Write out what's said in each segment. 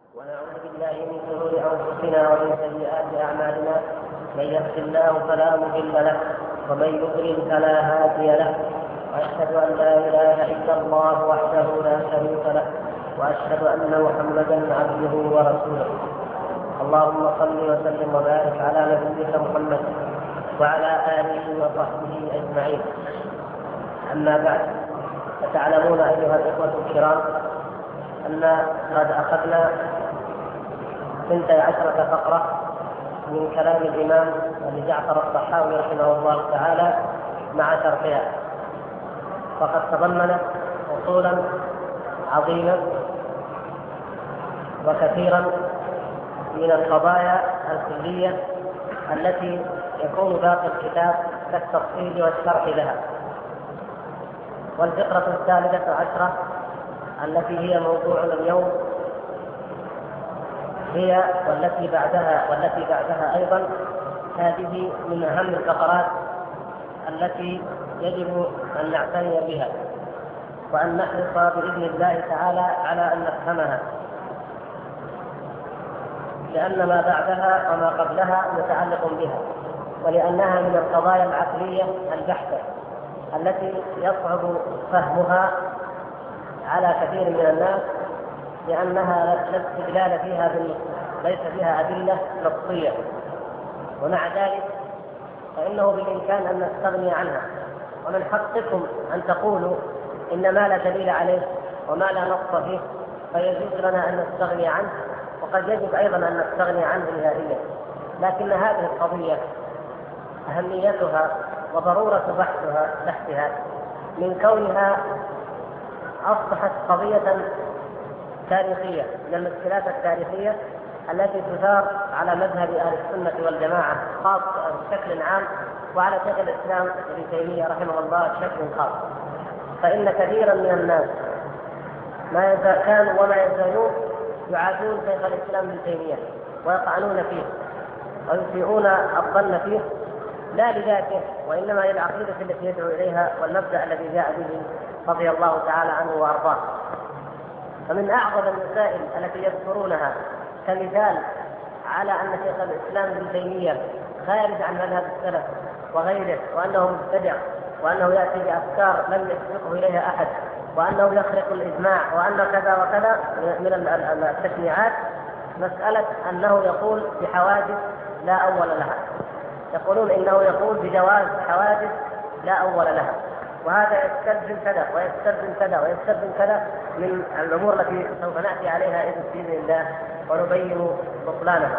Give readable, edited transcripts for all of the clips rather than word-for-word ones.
ونعوذ بالله من شرور انفسنا ومن سيئات اعمالنا، من يهد الله فلا مضل له ومن يضلل فلا هادي له، واشهد ان لا اله الا الله وحده لا شريك له، واشهد ان محمدا عبده ورسوله. اللهم صل وسلم وبارك على نبيك محمد وعلى اله وصحبه اجمعين. اما بعد، فتعلمون ايها الاخوه الكرام ان قد اخذنا 12 فقرة من كلام الإمام أبي جعفر الطحاوي رحمه الله تعالى مع شرحها، وقد تضمنت أصولا عظيمة وكثيرا من القضايا الكلية التي يكون باقي الكتاب كالتفصيل والشرح لها. والفقرة 13 التي هي موضوعنا اليوم هي والتي بعدها أيضا، هذه من أهم الفقرات التي يجب أن نعتني بها وأن نحرص بإذن الله تعالى على أن نفهمها، لأن ما بعدها وما قبلها متعلق بها، ولأنها من القضايا العقلية البحتة التي يصعب فهمها على كثير من الناس، لأنها لا استدلال فيها بالنصوص، ليس فيها أدلة نصية، ومع ذلك فإنه بالإمكان أن نستغني عنها. ومن حقكم أن تقولوا إن ما لا دليل عليه وما لا نص فيه فيجوز لنا أن نستغني عنه، وقد يجب أيضا أن نستغني عنه نهائيا. لكن هذه القضية أهميتها وضرورة بحثها من كونها أصبحت قضية تاريخية من المشكلات التاريخية التي تثار على مذهب أهل السنة والجماعة خاصة بشكل عام، وعلى شيخ الإسلام ابن تيمية رحمه الله بشكل خاص. فإن كثيرا من الناس ما كانوا وما يزالون يعادون شيخ الإسلام ابن تيمية ويطعنون فيه ويسيئون الظن فيه، لا لذاته وإنما للعقيدة التي يدعو إليها والمبدأ الذي جاء به رضي الله تعالى عنه وأرضاه. فمن أعظم المسائل التي يذكرونها كمثال على أن شيخ الإسلام ابن تيمية خارج عن مذهب السلف وغيره، وأنه مبتدع، وأنه يأتي بأفكار لم يسبقه إليها أحد، وأنه يخرق الإجماع، وأن كذا وكذا من التشنيعات، مسألة أنه يقول بحوادث لا أول لها. يقولون إنه يقول بجواز حوادث لا أول لها، وهذا يستلزم كذا ويستلزم كذا ويستلزم كذا من الأمور التي سوف نأتي عليها بإذن الله ونبين بطلانها.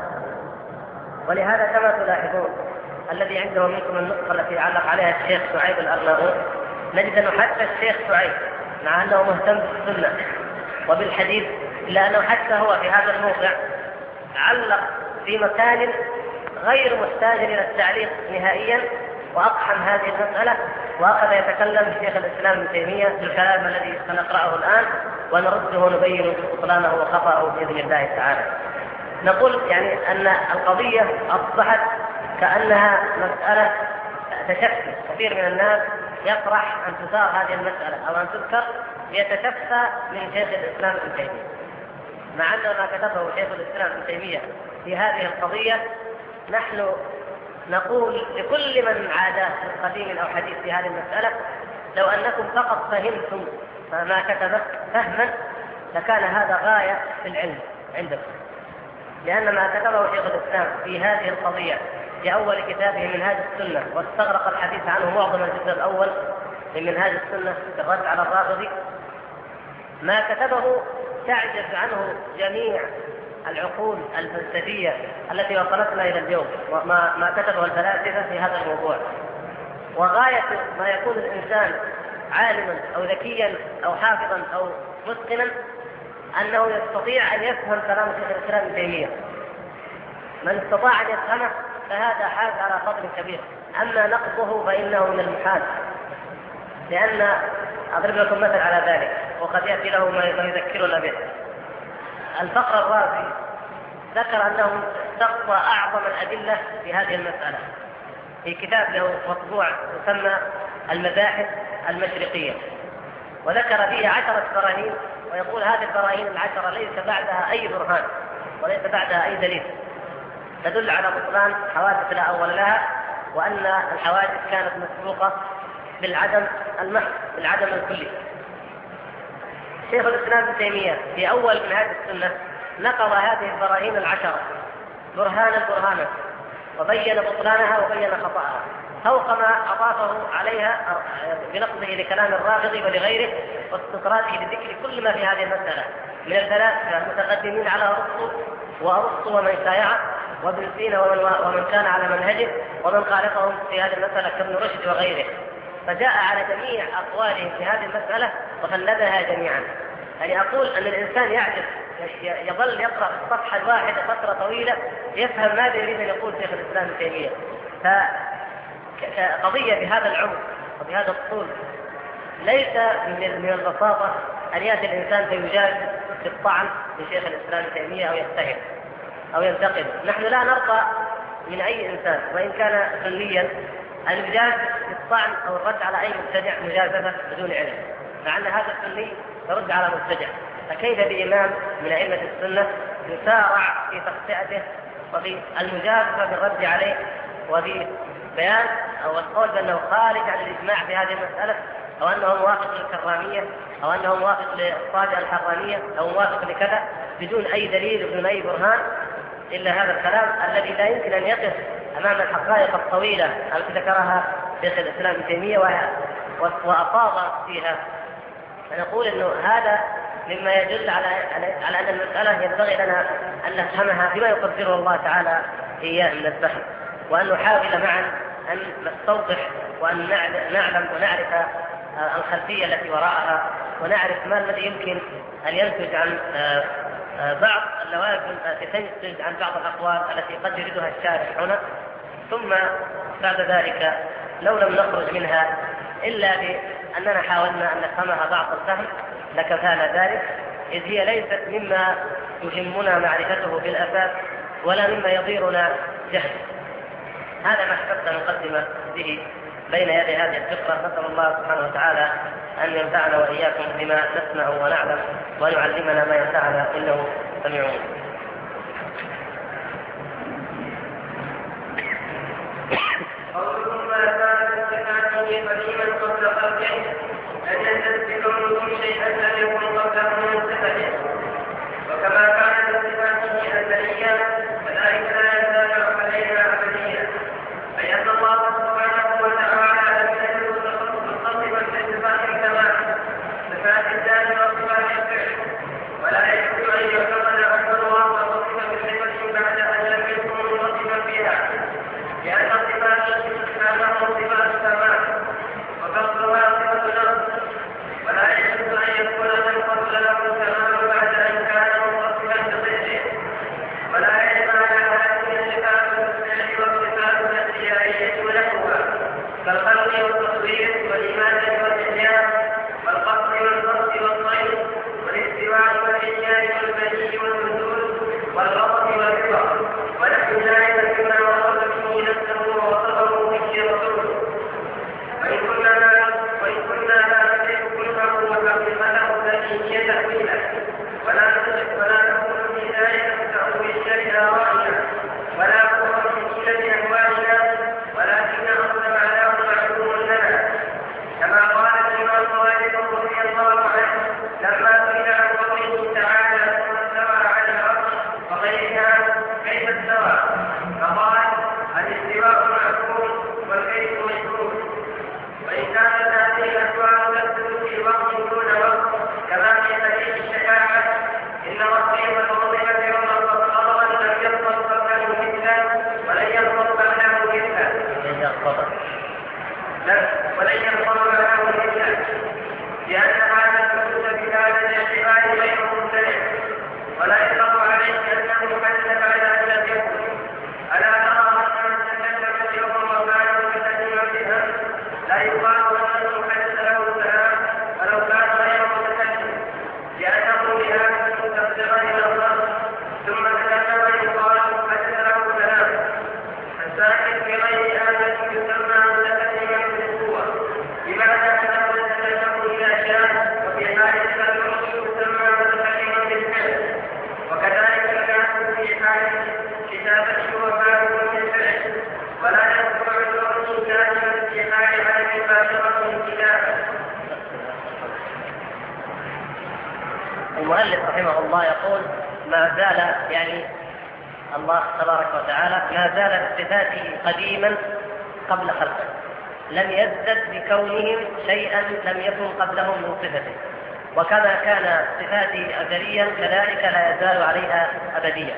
ولهذا كما تلاحظون الذي عنده منكم النسخة التي علق عليها الشيخ شعيب الأرناؤوط، نجد أنه حتى الشيخ شعيب مع أنه مهتم بالسنة وبالحديث، إلا أنه حتى هو في هذا الموقع علق في مكان غير محتاج إلى التعليق نهائيا، وأقحم هذه المسألة، وأخذ يتكلم شيخ الإسلام ابن تيمية بالكلام الذي سنقرأه الآن ونرده ونبين بطلانه وخطأه بإذن الله تعالى. نقول يعني أن القضية أصبحت كأنها مسألة تشفي. كثير من الناس يفرح أن تثار هذه المسألة أو أن تذكر ليتشفى من شيخ الإسلام ابن تيمية، مع أن ما كتبه شيخ الإسلام ابن تيمية في هذه القضية نحن نقول لكل من عاداه من قديم أو حديث في هذه المسألة: لو أنكم فقط فهمتم ما كتبه فهما لكان هذا غاية في العلم عندكم، لأن ما كتبه شيخ الإسلام في هذه القضية في أول كتابه منهاج السنة، واستغرق الحديث عنه معظم الجزء الأول من منهاج السنة في الرد على الرافضي، ما كتبه تعجز عنه جميع العقول الفلسفية التي وصلتنا إلى اليوم، وما كتبه الفلاسفة في هذا الموضوع. وغاية ما يكون الإنسان عالما أو ذكيا أو حافظا أو متقنا أنه يستطيع أن يفهم كلام شيخ الإسلام ابن تيمية. من استطاع أن يفهمه فهذا حاز على فضل كبير، أما نقضه فإنه من المحال. لأن أضرب لكم مثل على ذلك وقد يأتي له ما يذكرنا به. الفقر الرازي ذكر أنه استقصى أعظم الأدلة في هذه المسألة في كتاب له مطبوع يسمى المباحث المشرقية، وذكر فيه 10 براهين ويقول هذه البراهين العشرة ليس بعدها أي برهان وليس بعدها أي دليل تدل على بطلان حوادث لا أول لها، وأن الحوادث كانت مسبوقة بالعدم المحض، بالعدم الكلي. شيخ الإسلام ابن تيمية في أول من هذه السنة نقض هذه البراهين العشرة برهانا وبين بطلانها وبين خطأها، فوق ما أضافه عليها بنقضه لكلام الرافضي ولغيره واستطراده لذكر كل ما في هذه المسألة من الفلاسفة المتقدمين على أرسطو ومن شايعه وابن سينا ومن كان على منهجه ومن خالفهم في هذه المسألة كابن رشد وغيره، فجاء على جميع أقوالهم في هذه المسألة وفندها جميعا. يعني أقول أن الإنسان يعجز يظل يقرأ الصفحة الواحدة فترة طويلة يفهم ماذا يريد أن يقول شيخ الإسلام ابن تيمية. فقضية بهذا العمق وبهذا الطول ليس من البساطة أن يأتي الإنسان فيجاز بالطعن لشيخ الإسلام ابن تيمية أو يتهم أو ينتقد. نحن لا نرضى من أي إنسان وإن كان سنيا أن يجاز بالطعن أو الرد على أي مبتدع مجازفة بدون علم، مع أن هذا السني يرد على مبتدع، فكيف بإمام من أئمة السنة يسارع في تخطئته وفي المجازفة بالرد عليه وفي بيان أو القول بأنه خارج عن الإجماع في هذه المسألة، أو أنه موافق للكرامية أو أنه موافق للصادئة الحرانية أو موافق لكذا بدون أي دليل بدون أي برهان، إلا هذا الكلام الذي لا يمكن أن يقف أمام الحقائق الطويلة التي ذكرها شيخ الإسلام ابن تيمية وأفاض فيها. فنقول أنه هذا مما يدل على أن المسألة ينبغي لنا أن نفهمها بما يقدره الله تعالى إياه من الفهم، وأن نحاول معا أن نستوضح وأن نعلم ونعرف الخلفية التي وراءها، ونعرف ما الذي يمكن أن ينتج عن بعض اللوازم التي تنتج عن بعض الأقوال التي قد يريدها الشارح هنا. ثم بعد ذلك لو لم نخرج منها إلا بأننا حاولنا أن نفهمها بعض الفهم لكفانا ذلك، إذ هي ليست مما يهمنا معرفته بالأساس ولا مما يضيرنا جهل. هذا ما حببت نقدم به بين يدي هذه الفقرة. نسأل الله سبحانه وتعالى أن ينفعنا وإياكم بما نسمع ونعلم وأن يعلمنا ما ينفعنا إنه سميع مجيب. قولكم ما كانت استثناءه قديما قبل خلقه أن يستثبت منكم شيئا لم يكن قبله من صفته، وكما كانت استثناءه أزليا فذلك لا يزال عليها أبديا، أي أن الله سبحانه وتعالى لم يجد متصفا بصفات الكمال صفات الذات وصفات الفعل، ولا يجوز أن يعتقد أن الله وصف بصفة بعد أن لم يكن متصفا بها، لأن صفات سبحانه صفات كمال وفصلها صفة نقص، ولا يجوز أن يكون من قبل له كمال بعد أن كان متصفا بضده، ولا يجب على هذه الصفات الفعل والصفات الأشيائية ونحوها كالخلق والتصوير والإماتة والإحياء والقصد والقصد والصيد والاستواء والإحياء والبني والنزول والغضب والرضا ونحو ذلك مما وصف به نفسه ووصفه به رسوله. وإن كنا لا ندرك كله وحقيقته التي هي تأويله، ولا نقول في ذلك التأويل لآرائنا ولا قوة في أهوالنا، ولكن أصل معناه معلوم لنا، كما قال الإمام مالك رضي الله عنه لما سئل عن قوله تعالى ثم استوى على العرش وغيرها كيف استوى، فقال الاستواء معلوم والكيف مشهور. وإن كانت هذه الأسواق تثبت في وقت دون وقت كما في حديث الشفاعة إن ربي وتوضح يوم القضاء لم يخلق قبله مثلا ولن يخلق بعده مثلا لأن هذا الحدوث بهذا الاعتبار غير ممتنع، ولا يطلق عليه أنه حدث على أن لم يكن. ألا ترى أن من تكلم اليوم وكان متكلما بها لا يقال أنه حدث له السلام ولو كان غير متكلم، لأنه بهذا تفسر إلى الله ثم تكلم يقال حدث له السلام. الساكت بغير آلة يسمى متكلما بالقوة، لماذا أنه يتكلم إذا شاء وفي حال التكلم يسمى عن كتابته وفاته من فعله، ولا يذكر عذر كامل في حال عدم باشرة الكتابة. المؤلف رحمه الله يقول ما زال الله تبارك وتعالى ما زال بصفاته قديما قبل خلقه، لم يزدد بكونهم شيئا لم يكن قبلهم من صفته، وكما كان صفاته أزليا كذلك لا يزال عليها أبديا.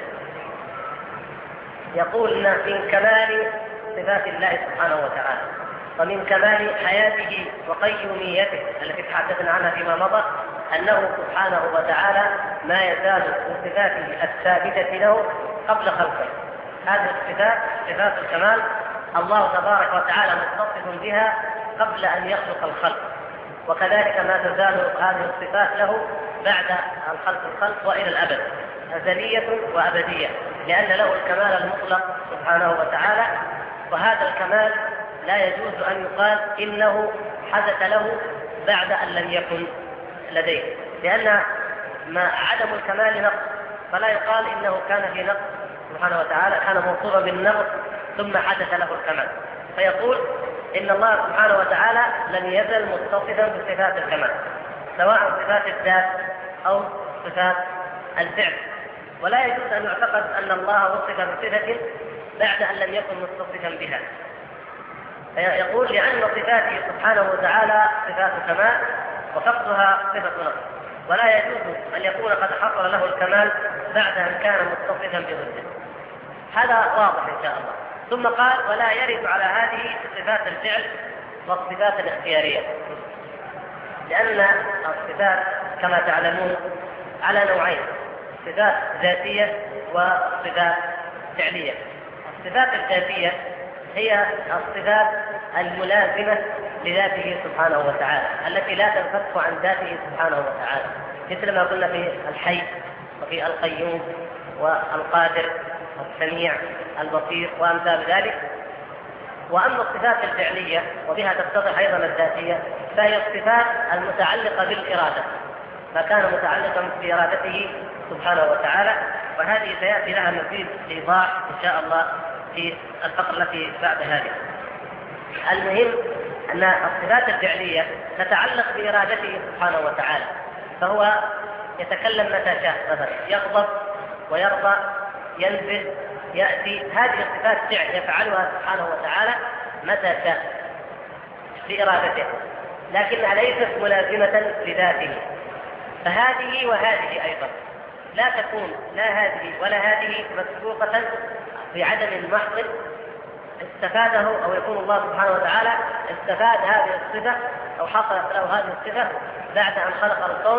يقول إن من كمال صفات الله سبحانه وتعالى ومن كمال حياته وقيوميته التي تحدثنا عنها فيما مضى أنه سبحانه وتعالى ما يزال بصفاته الثابتة له قبل خلقه. هذه الصفات صفات الكمال الله تبارك وتعالى متصف بها قبل أن يخلق الخلق، وكذلك ما تزال هذه الصفات له بعد الخلق وإلى الأبد، أزلية وأبدية، لأن له الكمال المطلق سبحانه وتعالى. وهذا الكمال لا يجوز أن يقال إنه حدث له بعد أن لم يكن لديه، لأن ما عدم الكمال نقص، فلا يقال إنه كان في نقص سبحانه وتعالى، كان موصوفا بالنقص ثم حدث له الكمال. فيقول إن الله سبحانه وتعالى لم يزل متصفا بصفات الكمال، سواء صفات الذات أو صفات الفعل، ولا يجوز أن يعتقد أن الله وصف بصفة بعد أن لم يكن متصفا بها. يقول لأن صفاته سبحانه وتعالى صفات كمال وفقدها صفة نقص، ولا يجوز أن يكون قد حصل له الكمال بعد أن كان متصفا بضده. هذا واضح إن شاء الله. ثم قال ولا يرد على هذه صفات الفعل والصفات الاختيارية، لأن الصفات كما تعلمون على نوعين: صفات ذاتية وصفات فعلية. الصفات الذاتية هي الصفات الملازمة لذاته سبحانه وتعالى التي لا تنفك عن ذاته سبحانه وتعالى، مثل ما قلنا في الحي وفي القيوم والقادر السميع البصير وأمثال ذلك. وأما الصفات الفعلية وبها تتضح أيضا الذاتية فهي الصفات المتعلقة بالإرادة، ما كان متعلقا بإرادته سبحانه وتعالى، وهذه سيأتي لها مزيد إيضاح إن شاء الله في الفقرة التي بعد هذه. المهم أن الصفات الفعلية تتعلق بإرادته سبحانه وتعالى، فهو يتكلم متى شاء، مثلا يغضب ويرضى، ينزل، يأتي، هذه الصفات فعل يفعلها سبحانه وتعالى متى شاء بإرادته، لكنها ليست ملازمة لذاته. فهذه وهذه أيضا لا تكون لا هذه ولا هذه مسبوقة بعدم محض استفاده، أو يكون الله سبحانه وتعالى استفاد هذه الصفة أو حصلت له هذه الصفة بعد أن خلق الكون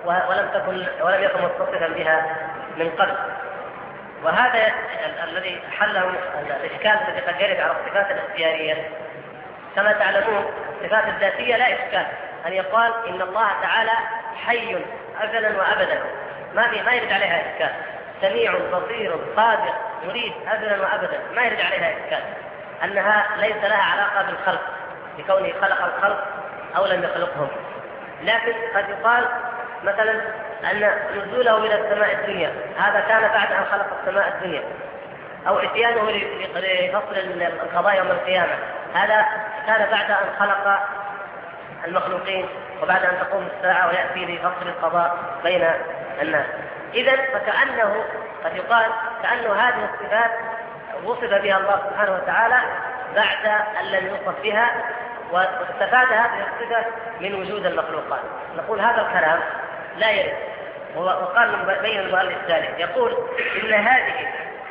ولم يكن متصفا بها من قبل. وهذا الذي حله الإشكال الذي قد يرد على الصفات الاختيارية. كما تعلمون الصفات الذاتية لا إشكال أن يقال إن الله تعالى حي أزلا وأبدا، ما يرد عليها إشكال. سميع بصير قادر مريد أزلا وأبدا، ما يرد عليها إشكال أنها ليس لها علاقة بالخلق بكونه خلق الخلق أو لم يخلقهم. لكن قد يقال مثلا أن نزوله إلى السماء الدنيا هذا كان بعد أن خلق السماء الدنيا، أو إتيانه لفصل القضاء يوم القيامة هذا كان بعد أن خلق المخلوقين وبعد أن تقوم الساعة ويأتي لفصل القضاء بين الناس. إذن فكأنه قد يقال كأنه هذه الصفات وصف بها الله سبحانه وتعالى بعد أن لم يوصف بها، واستفاد هذه الصفة من وجود المخلوقات. نقول هذا الكلام لا يرد. وقال بين المؤلف ذلك يقول إن هذه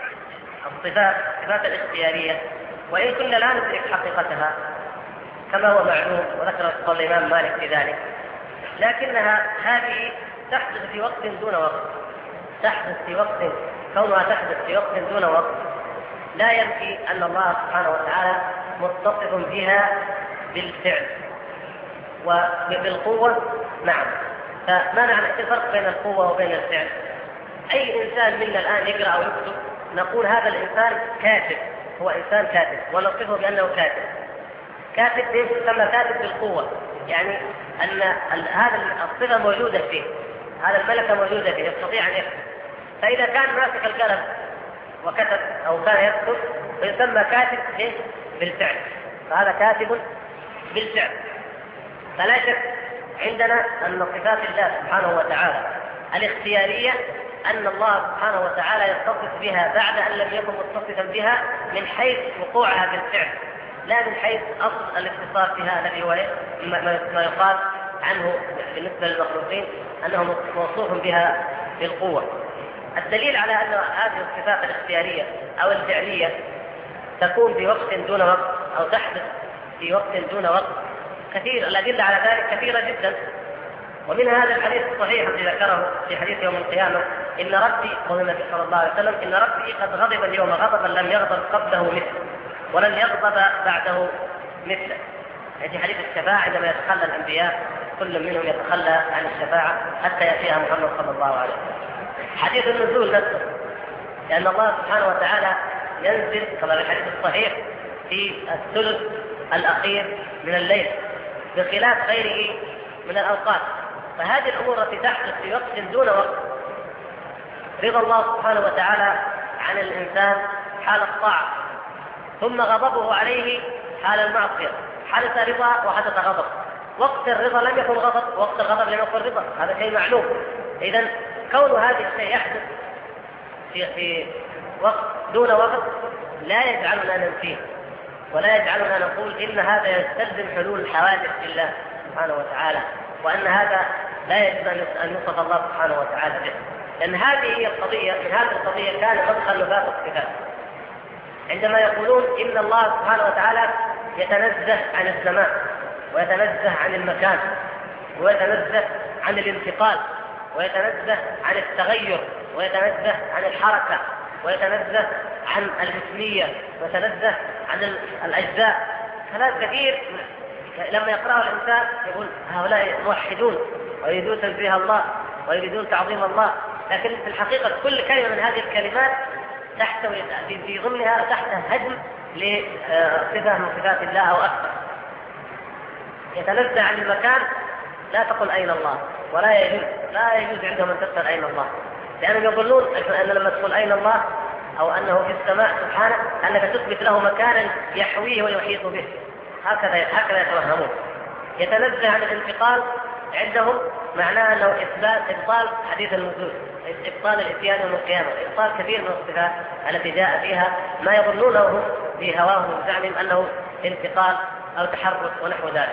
الصفات الاختيارية وإن كنا لا ندرك حقيقتها كما هو معلوم وذكر قول الإمام مالك في ذلك، لكنها هذه تحدث في وقت دون وقت، تحدث في وقت، كونها تحدث في وقت دون وقت لا ينفي أن الله سبحانه وتعالى متصف بها بالفعل وبالقوة. نعم، فما معنى الفرق بين القوة وبين الفعل؟ أي إنسان منا الآن يقرأ أو يكتب نقول هذا الإنسان كاتب، هو إنسان كاتب، ونصفه بأنه كاتب. كاتب يسمى كاتب بالقوة، يعني أن هذا الصفة موجودة فيه، هذا الملكة موجودة فيه، يستطيع أن يكتب. فإذا كان ماسك القلم وكتب أو كان يكتب فيسمى كاتب بالفعل، فهذا كاتب بالفعل. فلا شك عندنا أن صفات الله سبحانه وتعالى الاختيارية أن الله سبحانه وتعالى يتصف بها بعد أن لم يكن متصفا بها من حيث وقوعها بالفعل، لا من حيث أصل الاتصاف بها الذي هو ما يقال عنه بالنسبة للمخلوقين أنه موصوف بها بالقوة. الدليل على أن هذه الصفات الاختيارية أو الفعلية تكون في وقت دون وقت أو تحدث في وقت دون وقت كثير، الأدلة على ذلك كثيرة جدا. ومن هذا الحديث الصحيح الذي ذكره في حديث يوم القيامة إن ربي، قول النبي صلى الله عليه وسلم إن ربي قد غضب اليوم غضبا لم يغضب قبله مثله ولن يغضب بعده مثله. في حديث الشفاعة عندما يتخلى الأنبياء كل منهم يتخلى عن الشفاعة حتى يأتيها محمد صلى الله عليه وسلم. حديث النزول نفسه لأن الله سبحانه وتعالى ينزل كما في الحديث الصحيح في الثلث الأخير من الليل بخلاف غيره من الأوقات. فهذه الأمور التي تحدث في وقت دون وقت رضا الله سبحانه وتعالى عن الإنسان حال الطاعة، ثم غضبه عليه حال المعصية، حدث رضا وحدث غضب. وقت الرضا لم يكن غضب، وقت الغضب لم يكن رضا، هذا شيء معلوم. إذن كون هذا الشيء يحدث في وقت دون وقت لا يجعلنا ننفيه ولا يجعلنا نقول إن هذا يستلزم حلول الحوادث لله سبحانه وتعالى، وأن هذا لا يجب أن يوصف الله سبحانه وتعالى به. لأن هذه هي القضية، من هذه القضية كان مدخل نفاق الصفات عندما يقولون إن الله سبحانه وتعالى يتنزه عن الزمان ويتنزه عن المكان ويتنزه عن الانتقال ويتنزه عن التغير ويتنزه عن الحركة ويتنزه عن الجسمية ويتنزه عن الأجزاء. كلام كثير لما يقرأه الإنسان يقول هؤلاء موحدون ويريدون تنزيه الله ويريدون تعظيم الله، لكن في الحقيقة كل كلمة من هذه الكلمات تحتوي في ضمنها تحت هدم لصفة من صفات الله أو أكثر. يتنزه عن المكان، لا تقل أين الله، لا يجوز عندهم أن تسأل أين الله، لأنهم يظنون أن لما تقول أين الله أو أنه في السماء سبحانه أنك تثبت له مكانا يحويه ويحيط به، هكذا يتوهمون. يتنزه عن الانتقال عندهم معناه أنه إبطال حديث النزول، إبطال الإتيان يوم القيامة، إبطال كثير من الصفات التي جاء فيها ما يظنونه في هواهم وزعمهم أنه انتقال أو تحرك ونحو ذلك.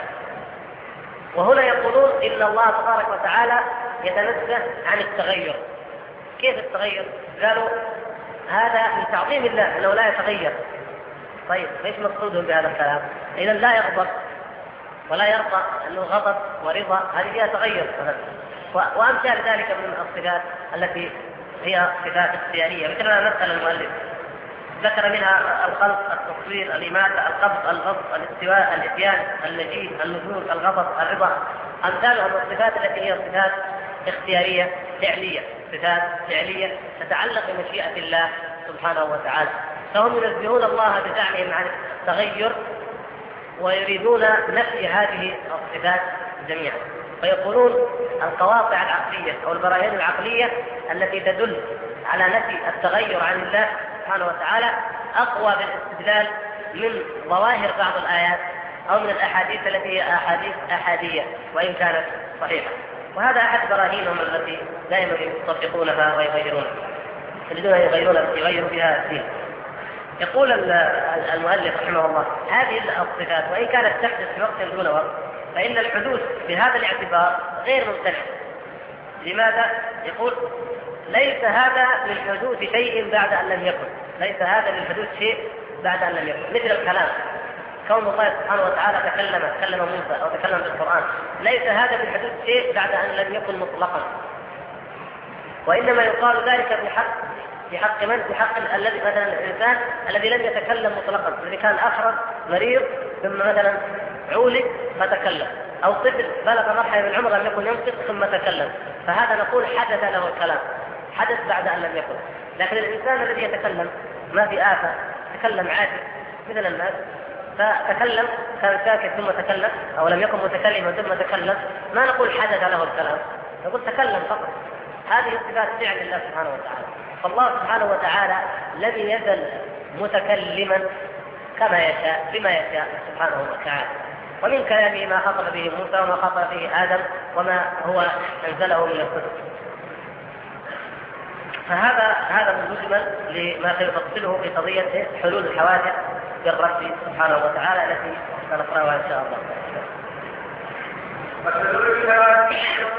وهنا يقولون إن الله تبارك وتعالى يتنزه عن التغير. كيف التغير؟ قالوا هذا من تعظيم الله أنه لا يتغير. طيب ليش مقصودهم بهذا الكلام؟ إذا لا يغضب ولا يرضى، أنه غضب ورضا هذه فيها تغير مثلا، وأمثال ذلك من الصفات التي هي صفات اختيارية، مثل ما مثل المؤلف ذكر منها الخلق، التصوير، الإماتة، القبض، الغض، الاستواء، الإتيان، المجيء، النزول، الغضب، الرضا. أمثالها من الصفات التي هي صفات اختيارية فعلية، صفات فعلية تتعلق بمشيئة الله سبحانه وتعالى. فهم ينزهون الله بزعمهم عن التغير ويريدون نفي هذه الصفات جميعا، فيقولون القواطع العقلية أو البراهين العقلية التي تدل على نفي التغير عن الله سبحانه وتعالى أقوى بالاستدلال من ظواهر بعض الآيات أو من الأحاديث التي هي أحاديث أحادية وإن كانت صحيحة. وهذا أحد براهينهم التي دائما يطبقونها ويغيرونها، يريدون يغيروا بها الدين. يقول المؤلف رحمه الله هذه الصفات وإن كانت تحدث في وقت دون وقت فإن الحدوث بهذا الاعتبار غير ممتنع. لماذا؟ يقول ليس هذا من حدوث شيء بعد أن لم يكن، ليس هذا من حدوث شيء بعد أن لم يكن، مثل الكلام، كون الله سبحانه وتعالى تكلم موسى أو تكلم بالقرآن، ليس هذا من حدوث شيء بعد أن لم يكن مطلقا، وإنما يقال ذلك بحق من؟ بحق الذي مثلا الإنسان الذي لم يتكلم مطلقا، الذي كان أخرج مريض ثم مثلا عولج فتكلم، أو طفل بلغ مرحلة من العمر لم يكن ينطق ثم تكلم، فهذا نقول حدث له الكلام، حدث بعد أن لم يكن. لكن الإنسان الذي يتكلم ما في آفة، تكلم عادي مثل الناس، فتكلم كان ساكت ثم تكلم، أو لم يكن متكلما ثم تكلم، ما نقول حدث له الكلام، نقول تكلم فقط. هذه صفات فعل الله سبحانه وتعالى. فالله سبحانه وتعالى لم يزل متكلما كما يشاء بما يشاء سبحانه وتعالى، ومن كلامه ما خاطب به موسى وما خاطب به آدم وما هو أنزله من الكتب. فهذا المجمل لما سيفصله في قضية حلول الحوادث بالرب سبحانه وتعالى التي سنقرأها إن شاء الله. وحلول الحوادث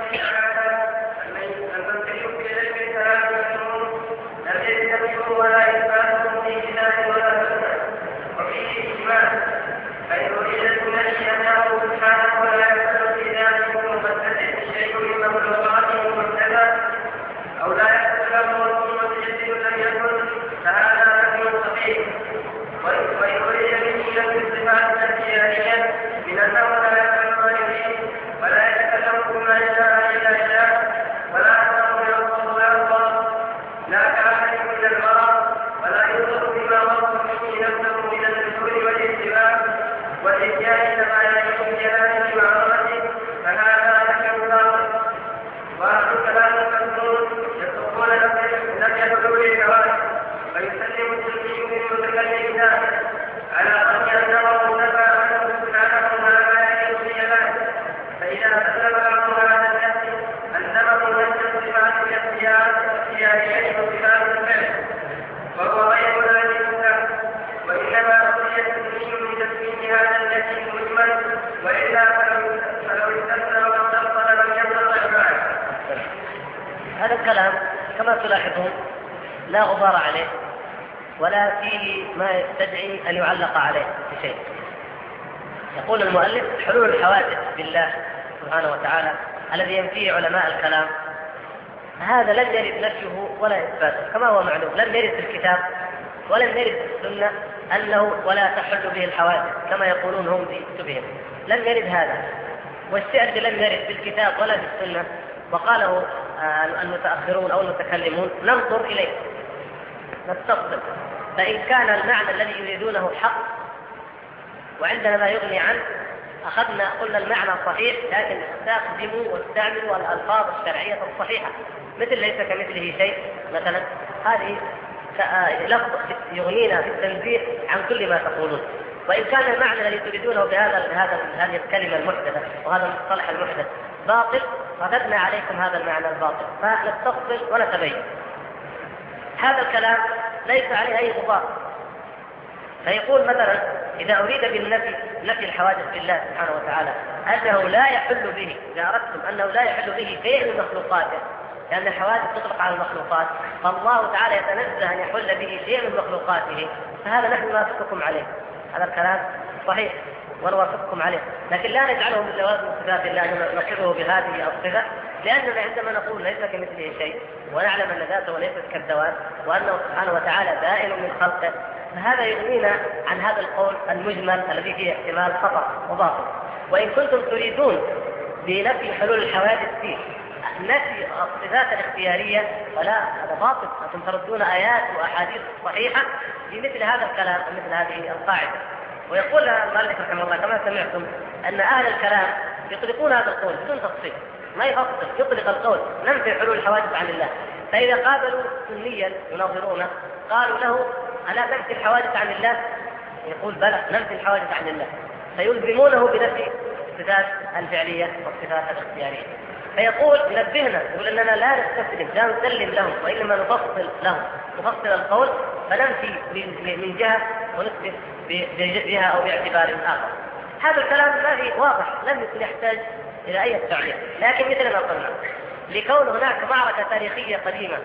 أن تنتهي إليه ثلاثة شهور لم يستمعوا ولا يفعلوا في كتاب ولا سنة وفيه إجماع، فإن أريد النبي أنه سبحانه ولا يفعل في ذلك مبتدئ شيء من مخلوقاته مبتدأ أو لا يحصل له والأمة جديد لم يكن فهذا نفي صحيح. وإن أريد منه نفي الصفات الاختيارية من أنه لا يفعل ما يريد ولا يتكلم بما يشاء إلا شاء ولا أنه يرضى ويرضى لا كأحد من المرض ولا يوصف بما وصف به نفسه من النزول والاتباع والإتيان كما يليق بجلاله وعظمته فهذا نفي باطل. وأهل كلام المسلمون يتركون نفي حلول الحوادث ويسلم السلمي بالمتكلم ذلك على أن أنه نفى عنه سبحانه ما لا يليق بجلاله. فإذا سلم له هذا النفي أنه نفي الصفات الاختيارية وصفات الفعل وهو غير ذلك وإنما أخرج السلمي من تسميم هذا النفي المجمل وإلا فلو استثنى واستبطل لم ينطق معه. هذا الكلام كما تلاحظون لا غبار عليه ولا فيه ما يستدعي أن يعلق عليه بشيء. يقول المؤلف حلول الحوادث بالله سبحانه وتعالى الذي ينفيه علماء الكلام هذا لم يرد نفيه ولا إثباته كما هو معلوم، لم يرد في الكتاب ولم يرد في السنة أنه ولا تحل به الحوادث كما يقولون هم في كتبهم، لم يرد هذا. والشيء الذي لم يرد في الكتاب ولا في السنة وقاله المتأخرون أو المتكلمون ننظر إليه نستفصل، فإن كان المعنى الذي يريدونه حق وعندنا ما يغني عنه أخذنا قلنا المعنى صحيح، لكن استخدموا واستعملوا الألفاظ الشرعية الصحيحة مثل ليس كمثله شيء مثلا، هذه لفظ يغنينا في التنزيه عن كل ما تقولون. وإن كان المعنى الذي تريدونه هذه الكلمة المحدثة وهذا المصطلح المحدث باطل رددنا عليكم هذا المعنى الباطل فنستفصل ونتبين. هذا الكلام ليس عليه أي غبار. فيقول مثلا إذا أريد بالنفي نفي الحوادث بالله سبحانه وتعالى أنه لا يحل به، إذا أردتم أنه لا يحل به شيء من مخلوقاته، لأن الحوادث تطلق على المخلوقات فالله تعالى يتنزه أن يحل به شيء من مخلوقاته، فهذا نحن نوافقكم عليه، هذا الكلام صحيح ونوافقكم عليه، لكن لا نجعله من لوازم صفات الله نصفه بهذه الصفة، لأننا عندما نقول ليس كمثله شيء ونعلم أن ذاته ليست كالذوات وأنه سبحانه وتعالى دائم من خلقه، فهذا يغنينا عن هذا القول المجمل الذي فيه احتمال خطأ وباطل. وإن كنتم تريدون بنفي حلول الحوادث فيه نفي الصفات الاختيارية فلا، هذا باطل، أنتم تردون آيات وأحاديث صحيحة بمثل هذا الكلام مثل هذه القاعدة. ويقول المؤلف رحمه الله كما سمعتم أن أهل الكلام يطلقون هذا القول بدون تفصيل، ما يفصل، يطلق القول ننفي حلول الحوادث عن الله. فإذا قابلوا سنيا يناظرونه قالوا له ألا ننفي الحوادث عن الله؟ يقول بلى ننفي الحوادث عن الله، فيلزمونه بنفي الصفات الفعلية والصفات الاختيارية. فيقول نبهنا، يقول أننا لا نستسلم لا نسلم لهم وإنما نفصل لهم، نفصل القول فننفي من جهة ونثبت بجهة أو باعتبار آخر. هذا الكلام ما فيه واضح لم يكن يحتاج إلى أي تعليق، لكن مثل ما قلنا لكون هناك معركة تاريخية قديمة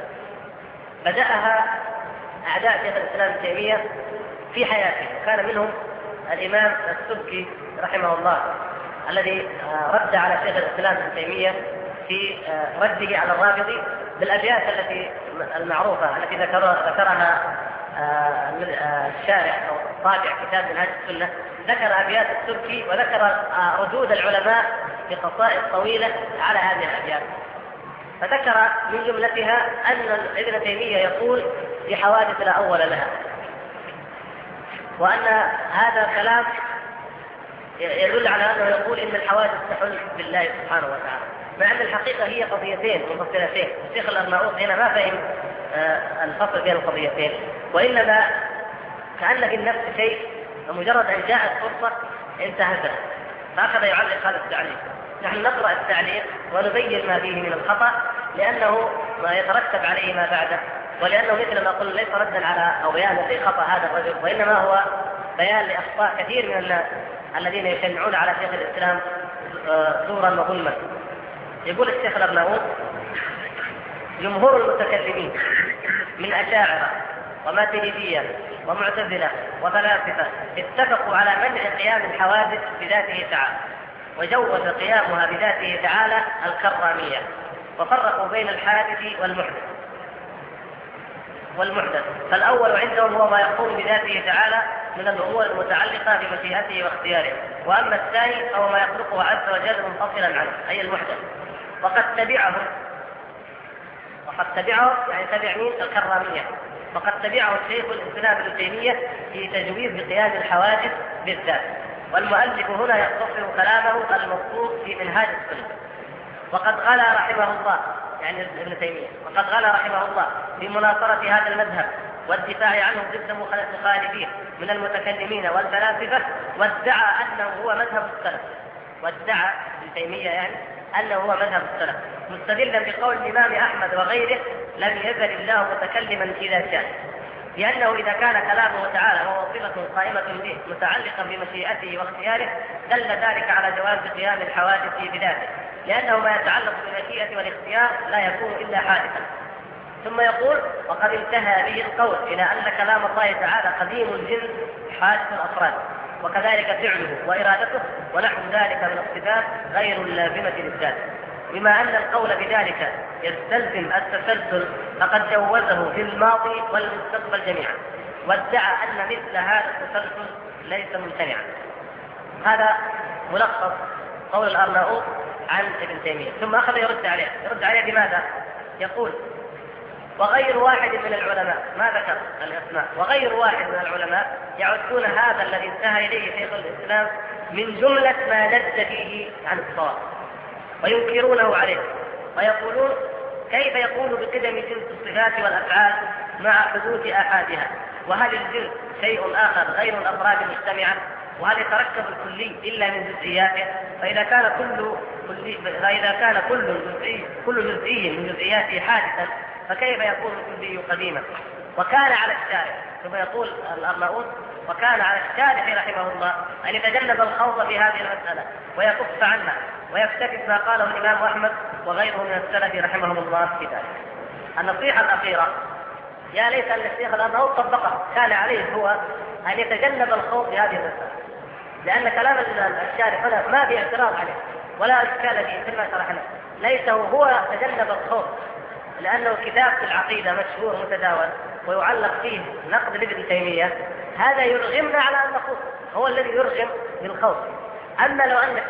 بدأها أعداء شيخ الإسلام ابن تيمية في حياته، كان منهم الإمام السبكي رحمه الله الذي رد على شيخ الإسلام ابن تيمية في رده على الرافضي بالأبيات التي المعروفة التي ذكرها الشارح أو طابع كتاب منهاج السنة، ذكر أبيات السبكي وذكر ردود العلماء في قصائد طويلة على هذه الأبيات، فذكر من جملتها أن ابن تيمية يقول في حوادث لا أول لها، وأن هذا الكلام يدل على أنه يقول إن الحوادث تحل بالله سبحانه وتعالى. مع أن الحقيقة هي قضيتين منفصلتين. الشيخ الأرناؤوط هنا ما فهم الفصل بين القضيتين، وإنما كأن في النفس شيء مجرد أن جاءت فرصة انتهزها فأخذ يعلق هذا التعليق. نحن نقرأ التعليق ونبين ما فيه من الخطأ لأنه ما يترتب عليه ما بعده، ولأنه مثل ما قلنا ليس ردا على أو بيانا لخطأ هذا الرجل، وإنما هو بيان لأخطاء كثير من الناس الذين يشنعون على شيخ الإسلام زورا وظلما. يقول الشيخ الأرناؤوط: جمهور المتكلمين من أشاعرة وماتريدية ومعتزلة وفلاسفة اتفقوا على منع قيام الحوادث بذاته تعالى، وجوز قيامها بذاته تعالى الكرامية، وفرقوا بين الحادث والمحدث. فالأول عندهم هو ما يقوم بذاته تعالى من الأمور المتعلقة بمشيئته واختياره، وأما الثاني فهو ما يخلقه عز وجل منفصلا عنه أي المحدث. وقد تبعه يعني تبع مين؟ الكرامية. وقد تبعه الشيخ الإسلام ابن تيمية في تجويز قيام الحوادث بالذات، والمؤلف هنا يختصر كلامه المبسوط في منهاج السنة. وقد غلا رحمه الله يعني ابن تيمية رحمه الله في مناصرة هذا المذهب والدفاع عنه ضد مخالفيه من المتكلمين والفلاسفة، وادعى أنه هو مذهب السلف. وادعى ابن تيمية يعني أنه هو مذهب السلف، مستدلا بقول الإمام أحمد وغيره: لم يزل الله متكلما إذا شاء، لأنه إذا كان كلامه تعالى وهو صفة قائمة به متعلقا بمشيئته واختياره دل ذلك على جواز قيام الحوادث بذاته، لأنه ما يتعلق بالمشيئة والاختيار لا يكون إلا حادثا. ثم يقول: وقد انتهى به القول إلى أن كلام الله تعالى قديم الجنس حادث الأفراد، وكذلك فعله وإرادته ونحو ذلك من الصفات غير اللازمة للذات. بما أن القول بذلك يستلزم التسلسل فقد جوزه في الماضي والمستقبل جميعا، وادعى أن مثل هذا التسلسل ليس ممتنعا. هذا ملخص قول الأرناؤوط عن ابن تيمية. ثم أخذ يرد عليه بماذا؟ يقول: وغير واحد من العلماء، ما ذكر الأسماء، وغير واحد من العلماء يعدون هذا الذي انتهى إليه شيخ الإسلام من جملة ما نجد فيه عن الصواب، وينكرونه عليه ويقولون: كيف يقول بقدم جنس الصفات والأفعال مع حدوث آحادها؟ وهل الجنس شيء آخر غير الأفراد المجتمعة؟ وهل يتركب الكلي إلا من جزئياته؟ فإذا كان كل جزئي من جزئياته حادثا فكيف يكون الكلي قديما؟ وكان على الشارع، ثم يقول الأرناؤوط: وكان على الشارع رحمه الله أن يتجنب الخوض في هذه المسألة ويكف عنها ويكتفي ما قاله الإمام أحمد وغيره من السلف رحمهم الله في ذلك. النصيحة الأخيرة: يا ليت أن الشيخ الأرناؤوط طبقه، كان عليه هو أن يتجنب الخوض في هذه المسألة، لأن كلام الشارع هنا ما في اعتراض عليه ولا إشكال فيه كما شرحنا، ليس هو تجنب الخوض، لأنه كتاب في العقيدة مشهور متداول ويعلق فيه نقد لابن تيمية، هذا يرغمنا على أن نخوض، هو الذي يرغم بالخوض. أما لو أن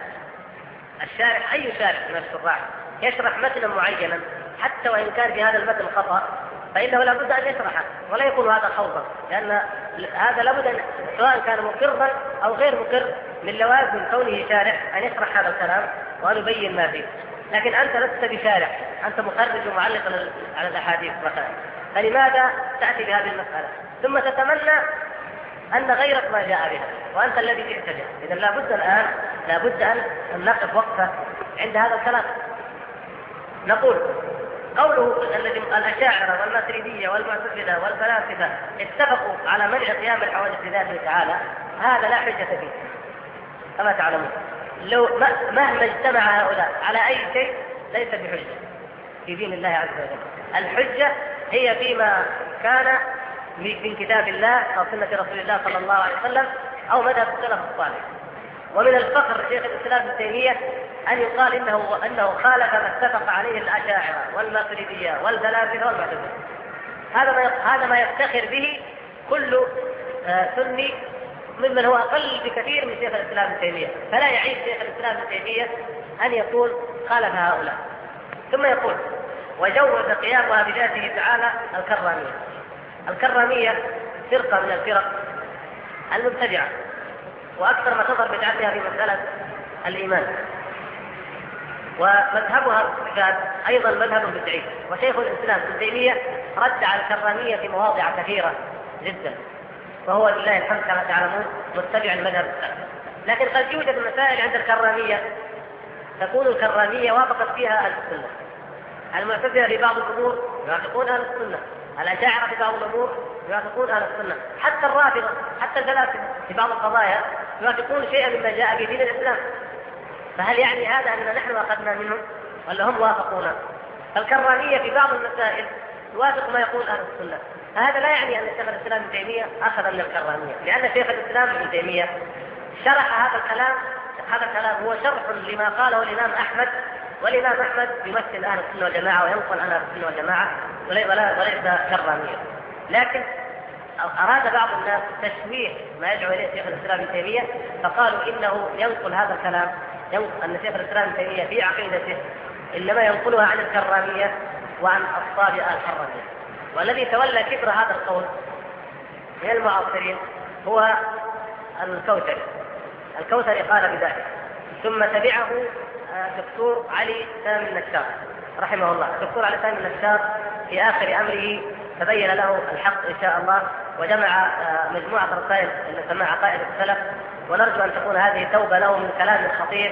الشارح أي شارح من الشراح يشرح متنا معينا حتى وإن كان في هذا المتن خطأ فإنه لابد أن يشرحه ولا يكون هذا خوضا، لأن هذا لابد أن سواء كان مقرا أو غير مقر من لوازم كونه شارح أن يشرح هذا الكلام وأن يبين ما فيه. لكن أنت لست بشارح، أنت مخرج ومعلق على الأحاديث مثلا، فلماذا تأتي بهذه المسألة ثم تتمنى أن غيرك ما جاء بها وأنت الذي جئت به؟ إذا لابد أن نقف وقفة عند هذا الكلام. نقول: قوله الذي الأشاعرة والماتريدية والمعتزلة والفلاسفة اتفقوا على منع قيام الحوادث بذاته تعالى، هذا لا حجة فيه كما تعلمون. لو مهما اجتمع هؤلاء على أي شيء ليس بحجة في دين الله عز وجل. الحجة هي فيما كان من كتاب الله أو سنة رسول الله صلى الله عليه وسلم أو مذهب السلف الصالح. ومن الفخر شيخ الإسلام ابن تيمية أن يقال إنه خالف ما اتفق عليه الأشاعرة والماتريدية والفلاسفة والمعتزلة. هذا ما يفتخر به كل سني ممن هو أقل بكثير من شيخ الإسلام ابن تيمية، فلا يعيب شيخ الإسلام ابن تيمية أن يقول خالف هؤلاء. ثم يقول: وجوز قيامها بذاته تعالى الكرامية. الكرامية فرقة من الفرق المبتدعة، وأكثر ما تظهر بدعتها في مسألة الإيمان. ومذهبها الصفات أيضا مذهب بدعي. وشيخ الإسلام ابن تيمية رد على الكرامية في مواضع كثيرة جدا، وهو لله الحمد كما تعلمون متبع المذهب السلفي. لكن قد يوجد مسائل عند الكرامية تكون الكرامية وافقت فيها أهل السنة. المعتزلة في بعض الأمور يوافقون أهل السنة، الأشاعرة في بعض الأمور يوافقون أهل السنة، حتى الرافضة حتى الفلاسفة في بعض القضايا يوافقون شيئا مما جاء في دين الإسلام. فهل يعني هذا أننا نحن أخذنا منهم ولا هم وافقونا؟ فالكرامية في بعض المسائل توافق ما يقول أهل السنة. هذا لا يعني أن شيخ الإسلام ابن تيمية أخذ من الكرامية، لأن شيخ الإسلام ابن تيمية شرح هذا الكلام. هذا الكلام هو شرح لما قاله الإمام أحمد، والإمام أحمد يمثل أهل السنة والجماعة وينقل عن أهل السنة والجماعة وليس كرامية. لكن أراد بعض الناس تشويه ما يدعو إليه شيخ الإسلام ابن تيمية، فقالوا إنه ينقل هذا الكلام، أن شيخ الإسلام ابن تيمية في عقيدته إنما ينقلها عن الكرامية وعن أصحاب الكرامية. والذي تولى كبر هذا القول من المعاصرين هو الكوثري. الكوثري قال بذلك، ثم تبعه دكتور علي سامي النشار رحمه الله. الدكتور علي سامي النشار في آخر أمره تبين له الحق إن شاء الله، وجمع مجموعة رسائل سماها عقائد السلف، ونرجو أن تكون هذه توبة له من كلام خطير،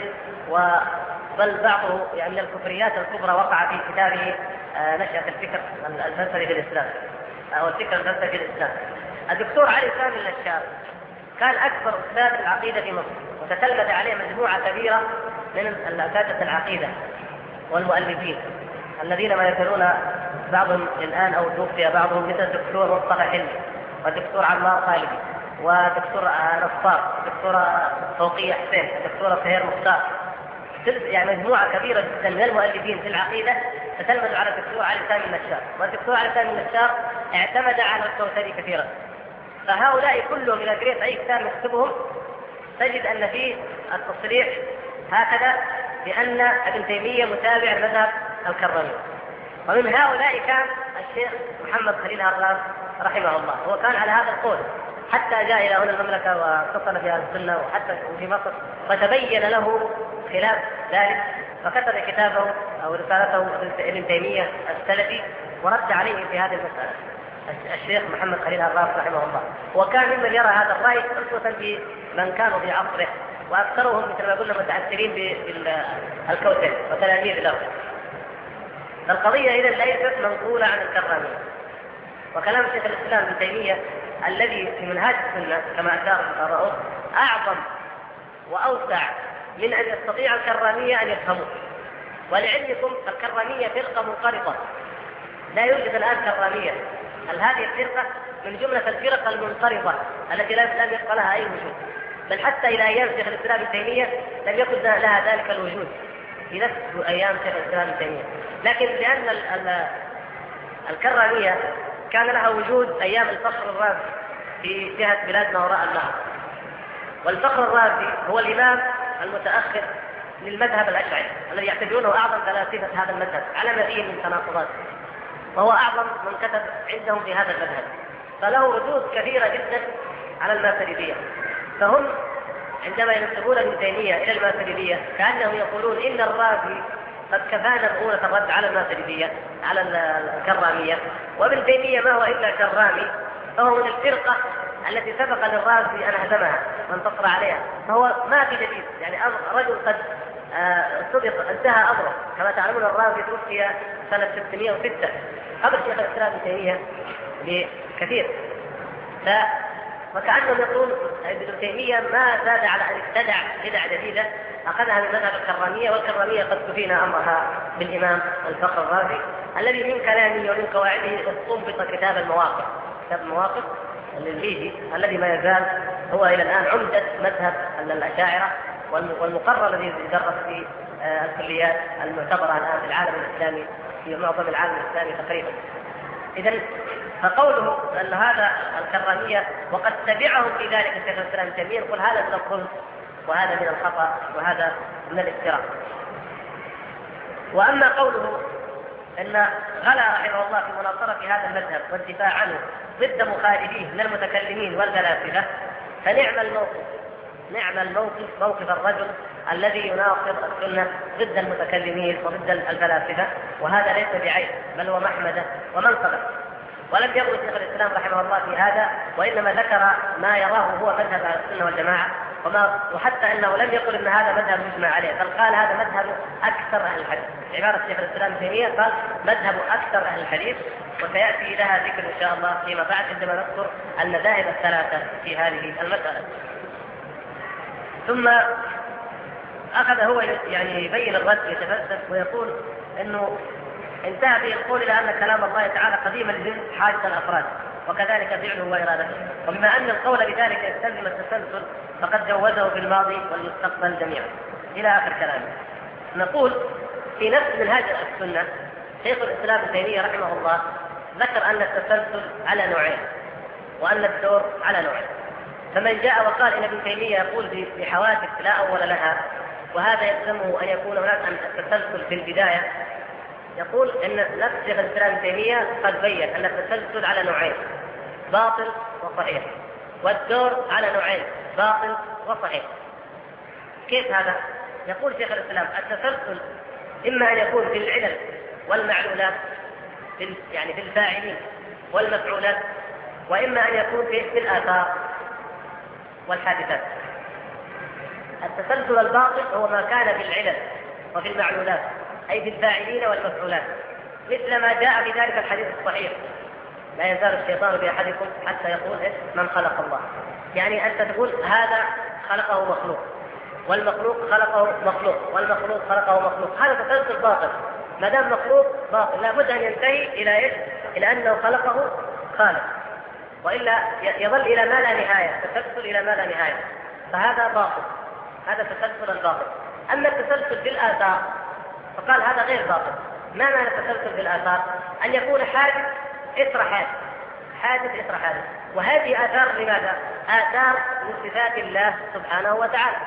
بل بعضه يعني من الكفريات الكبرى وقع في كتابه نشأة الفكر الفلسفي في الإسلام أو الفكر الفلسفي في الإسلام. الدكتور علي سامي النشار كان أكبر أستاذ العقيدة في مصر، وتتلمذ عليه مجموعة كبيرة من أساتذة العقيدة والمؤلفين الذين ما يزالون بعضهم الآن أو توفي بعضهم، مثل الدكتور مصطفى حلمي والدكتور عمار خالدي ودكتور نصار ودكتورة فوقية حسين ودكتورة سهير مختار. يعني مجموعة كبيرة جدا من المؤلفين في العقيدة تتلمذ على الدكتور علي سامي النشار، والدكتور علي سامي النشار اعتمد على الكوثري كثيرا. فهؤلاء كلهم إذا قريت أي كتاب يكتبهم تجد أن فيه التصريح هكذا بأن ابن تيمية متابع لمذهب الكرامية. ومن هؤلاء كان الشيخ محمد خليل هران رحمه الله، هو كان على هذا القول حتى جاء إلى هنا المملكة واتصل في أهل السنة وحتى في مصر، فتبين له خلاف ذلك فكتب كتابه أو رسالته ابن تيمية السلفي ورد عليه في هذه المسألة الشيخ محمد خليل هران رحمه الله. وكان ممن يرى هذا الرأي أسوة بمن كانوا في عصره، وأكثرهم مثل ما قلنا متأثرين بالكوثري وتلاميذ له. القضية إذن ليست منقولة عن الكرامية. وكلام شيخ الإسلام ابن تيمية الذي في منهاج السنة كما أشار الرؤوس أعظم وأوسع من أن يستطيع الكرامية أن يفهموه. ولعلمكم الكرامية فرقة منقرضة، لا يوجد الآن كرامية. هذه الفرقة من جملة الفرق المنقرضة التي لم يبقى لها أي وجود، بل حتى إلى أيام شيخ الإسلام ابن تيمية لم يكن لها ذلك الوجود في نفس أيام شيخ الإسلام ابن تيمية. لكن لأن الكرامية كان لها وجود أيام الفخر الرازي في جهة بلاد ما وراء النهر، والفخر الرازي هو الإمام المتأخر للمذهب الأشعري الذي يعتبرونه أعظم فلاسفة هذا المذهب على ما فيه من تناقضات، وهو أعظم من كتب عندهم في هذا المذهب، فله ردود كثيرة جدا على الماتريدية. فهم عندما ينسبون ابن تيمية إلى الماتريدية كأنهم يقولون إن الرازي قد كفانا بقولة الرد على الماتريدية على الكرامية، وابن تيمية ما هو إلا كرامي، فهو من الفرقة التي سبق للرازي أن هزمها وانتصر عليها، فهو ما في جديد. يعني رجل قد سبق انتهى أمره. كما تعلمون الرازي توفي سنة 606 قبل شيخ الإسلام ابن تيمية بكثير، وكأنهم يقولون ابن تيمية ما زاد على أن ابتدع بدع جديدة أخذها من مذهب الكرامية، والكرامية قد كفينا أمرها بالإمام الفخر الرازي الذي من كلامه ومن قواعده استنبط كتاب المواقف، كتاب المواقف للبيجي الذي ما يزال هو إلى الآن عمدة مذهب الأشاعرة والمقرر الذي يدرس في الكليات المعتبرة الآن في العالم الإسلامي، في معظم العالم الإسلامي تقريبا. إذن فقوله أن هذا الكرامية وقد تبعهم في ذلك الشيخ الإسلام ابن تيمية يقول هذا من الظلم وهذا من الخطأ وهذا من الافتراء. وأما قوله أن غلا رحمه الله في مناصرة هذا المذهب والدفاع عنه ضد مخالفيه من المتكلمين والفلاسفة، فنعم الموقف، نعم الموقف موقف الرجل الذي يناصر السنة ضد المتكلمين وضد الفلاسفة، وهذا ليس بعيب بل هو محمدة ومنقبة. ولم يقل شيخ الإسلام رحمه الله في هذا، وإنما ذكر ما يراه هو مذهب أهل السنة والجماعة، وحتى أنه لم يقل أن هذا مذهب يجمع عليه، بل قال هذا مذهب أكثر أهل الحديث. عبارة شيخ الإسلام ابن تيمية قال مذهب أكثر أهل الحديث، وسيأتي لها ذكر إن شاء الله فيما بعد عندما نذكر المذاهب الثلاثة في هذه المسألة. ثم أخذ هو يعني يبين الرد، يتفلسف ويقول أنه انتهى به القول إلى أن كلام الله تعالى قديم الجنس حادث الأفراد، وكذلك فعله وإرادته، وبما أن القول بذلك يستلزم التسلسل فقد جوزه في الماضي والمستقبل جميعا، إلى آخر كلامه. نقول في نفس منهاج السنة شيخ الإسلام ابن تيمية رحمه الله ذكر أن التسلسل على نوعين، وأن الدور على نوعين. فمن جاء وقال إن ابن تيمية يقول بحوادث لا أول لها، وهذا يلزمه أن يكون هناك التسلسل في البداية، يقول ان نفس شيخ الاسلام ابن تيميه قد بين ان التسلسل على نوعين، باطل وصحيح، والدور على نوعين، باطل وصحيح. كيف هذا؟ يقول شيخ الاسلام التسلسل اما ان يكون في العلل والمعلولات، يعني في الفاعلين والمفعولات، واما ان يكون في الاثار والحادثات. التسلسل الباطل هو ما كان في العلل وفي المعلولات، أي في الفاعلين والمفعولات، مثل ما جاء في ذلك الحديث الصحيح: لا يزال الشيطان بأحدكم حتى يقول من خلق الله. يعني أنت تقول هذا خلقه مخلوق، والمخلوق خلقه مخلوق، والمخلوق خلقه مخلوق. هذا تسلسل باطل. ما دام مخلوق باطل لابد أن ينتهي إلى إيش؟ إلى أنه خلقه خالق، وإلا يظل إلى ما لا نهاية، تسلسل إلى ما لا نهاية. فهذا باطل، هذا تسلسل الباطل. أما التسلسل في الآثار فقال هذا غير باطل. ما معنى التسلسل في الآثار؟ أن يكون حادث إثر حادث، حادث إثر حادث. وهذه آثار لماذا؟ آثار من صفات الله سبحانه وتعالى.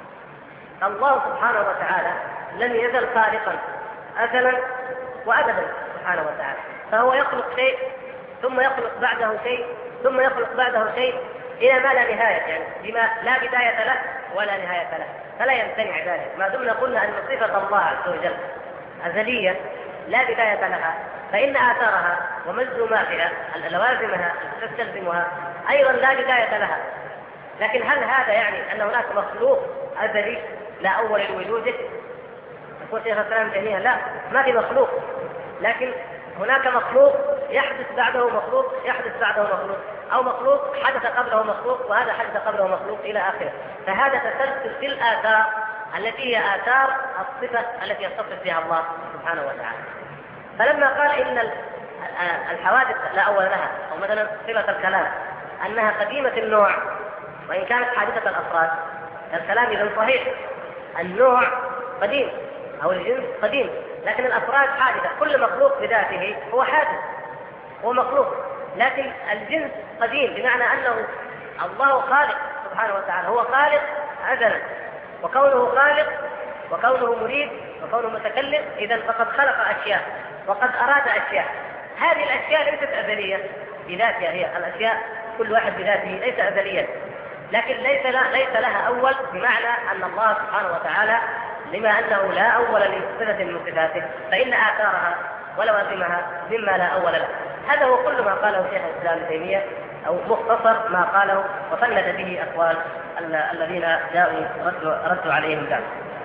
الله سبحانه وتعالى لم يزل خالقا أزلا وأبدا سبحانه وتعالى، فهو يخلق شيء ثم يخلق بعده شيء ثم يخلق بعده شيء إلى ما لا نهاية، يعني بما لا بداية له ولا نهاية له، فلا يمتنع ذلك. ما دمنا قلنا أن صفة الله عز وجل أزلية لا بداية لها، فإن آثارها وملزوماتها لوازمها تستلزمها أيضا لا بداية لها. لكن هل هذا يعني أن هناك مخلوق أزلي لا أول لوجوده؟ يقول شيخ الإسلام ابن تيمية لا، ما في مخلوق، لكن هناك مخلوق يحدث بعده مخلوق، يحدث بعده مخلوق، أو مخلوق حدث قبله مخلوق وهذا حدث قبله مخلوق إلى آخره. فهذا تسلسل في الآثار التي هي آثار الصفة التي يتصف بها الله سبحانه وتعالى. فلما قال إن الحوادث لا أول لها، أو مثلا صفة الكلام أنها قديمة النوع وإن كانت حادثة الأفراد، الكلام إذن صحيح، النوع قديم أو الجنس قديم، لكن الأفراد حادثة. كل مخلوق بذاته هو حادث، هو مخلوق، لكن الجنس قديم، بمعنى أنه الله خالق سبحانه وتعالى، هو خالق أزلا، وكونه خالق وكونه مريد وكونه متكلم، إذن فقد خلق أشياء وقد أراد أشياء. هذه الأشياء ليست أزلية بذاتها، هي الأشياء كل واحد بذاته ليس أزليا، لكن ليس لها أول، بمعنى أن الله سبحانه وتعالى لما أنه لا أول لصفة من صفاته فإن آثارها ولوازمها مما لا أول له. هذا هو كل ما قاله شيخ الإسلام ابن تيمية، أو مختصر ما قاله وفند به أقوال الذين جاءوا ردوا عليهم ذلك.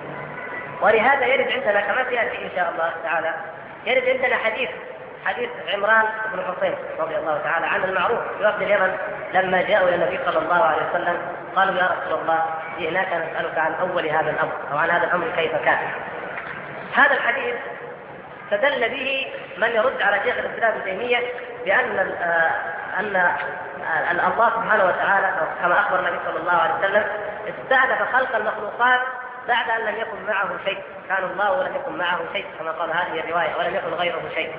ولهذا يرد عندنا كما سيأتي إن شاء الله تعالى، يرد عندنا حديث عمران بن حصين رضي الله تعالى عنه المعروف في وفد اليمن لما جاءوا إلى النبي صلى الله عليه وسلم قالوا يا رسول الله جئناك نسألك عن أول هذا الأمر أو عن هذا الأمر كيف كان. هذا الحديث استدل به من يرد على شيخ الإسلام ابن تيمية بأن الله سبحانه وتعالى كما أخبر النبي صلى الله عليه وسلم استأنف خلق المخلوقات بعد أن لم يكن معه شيء، كان الله ولم يكن معه شيء كما قال هذه الرواية، ولم يكن غيره شيء.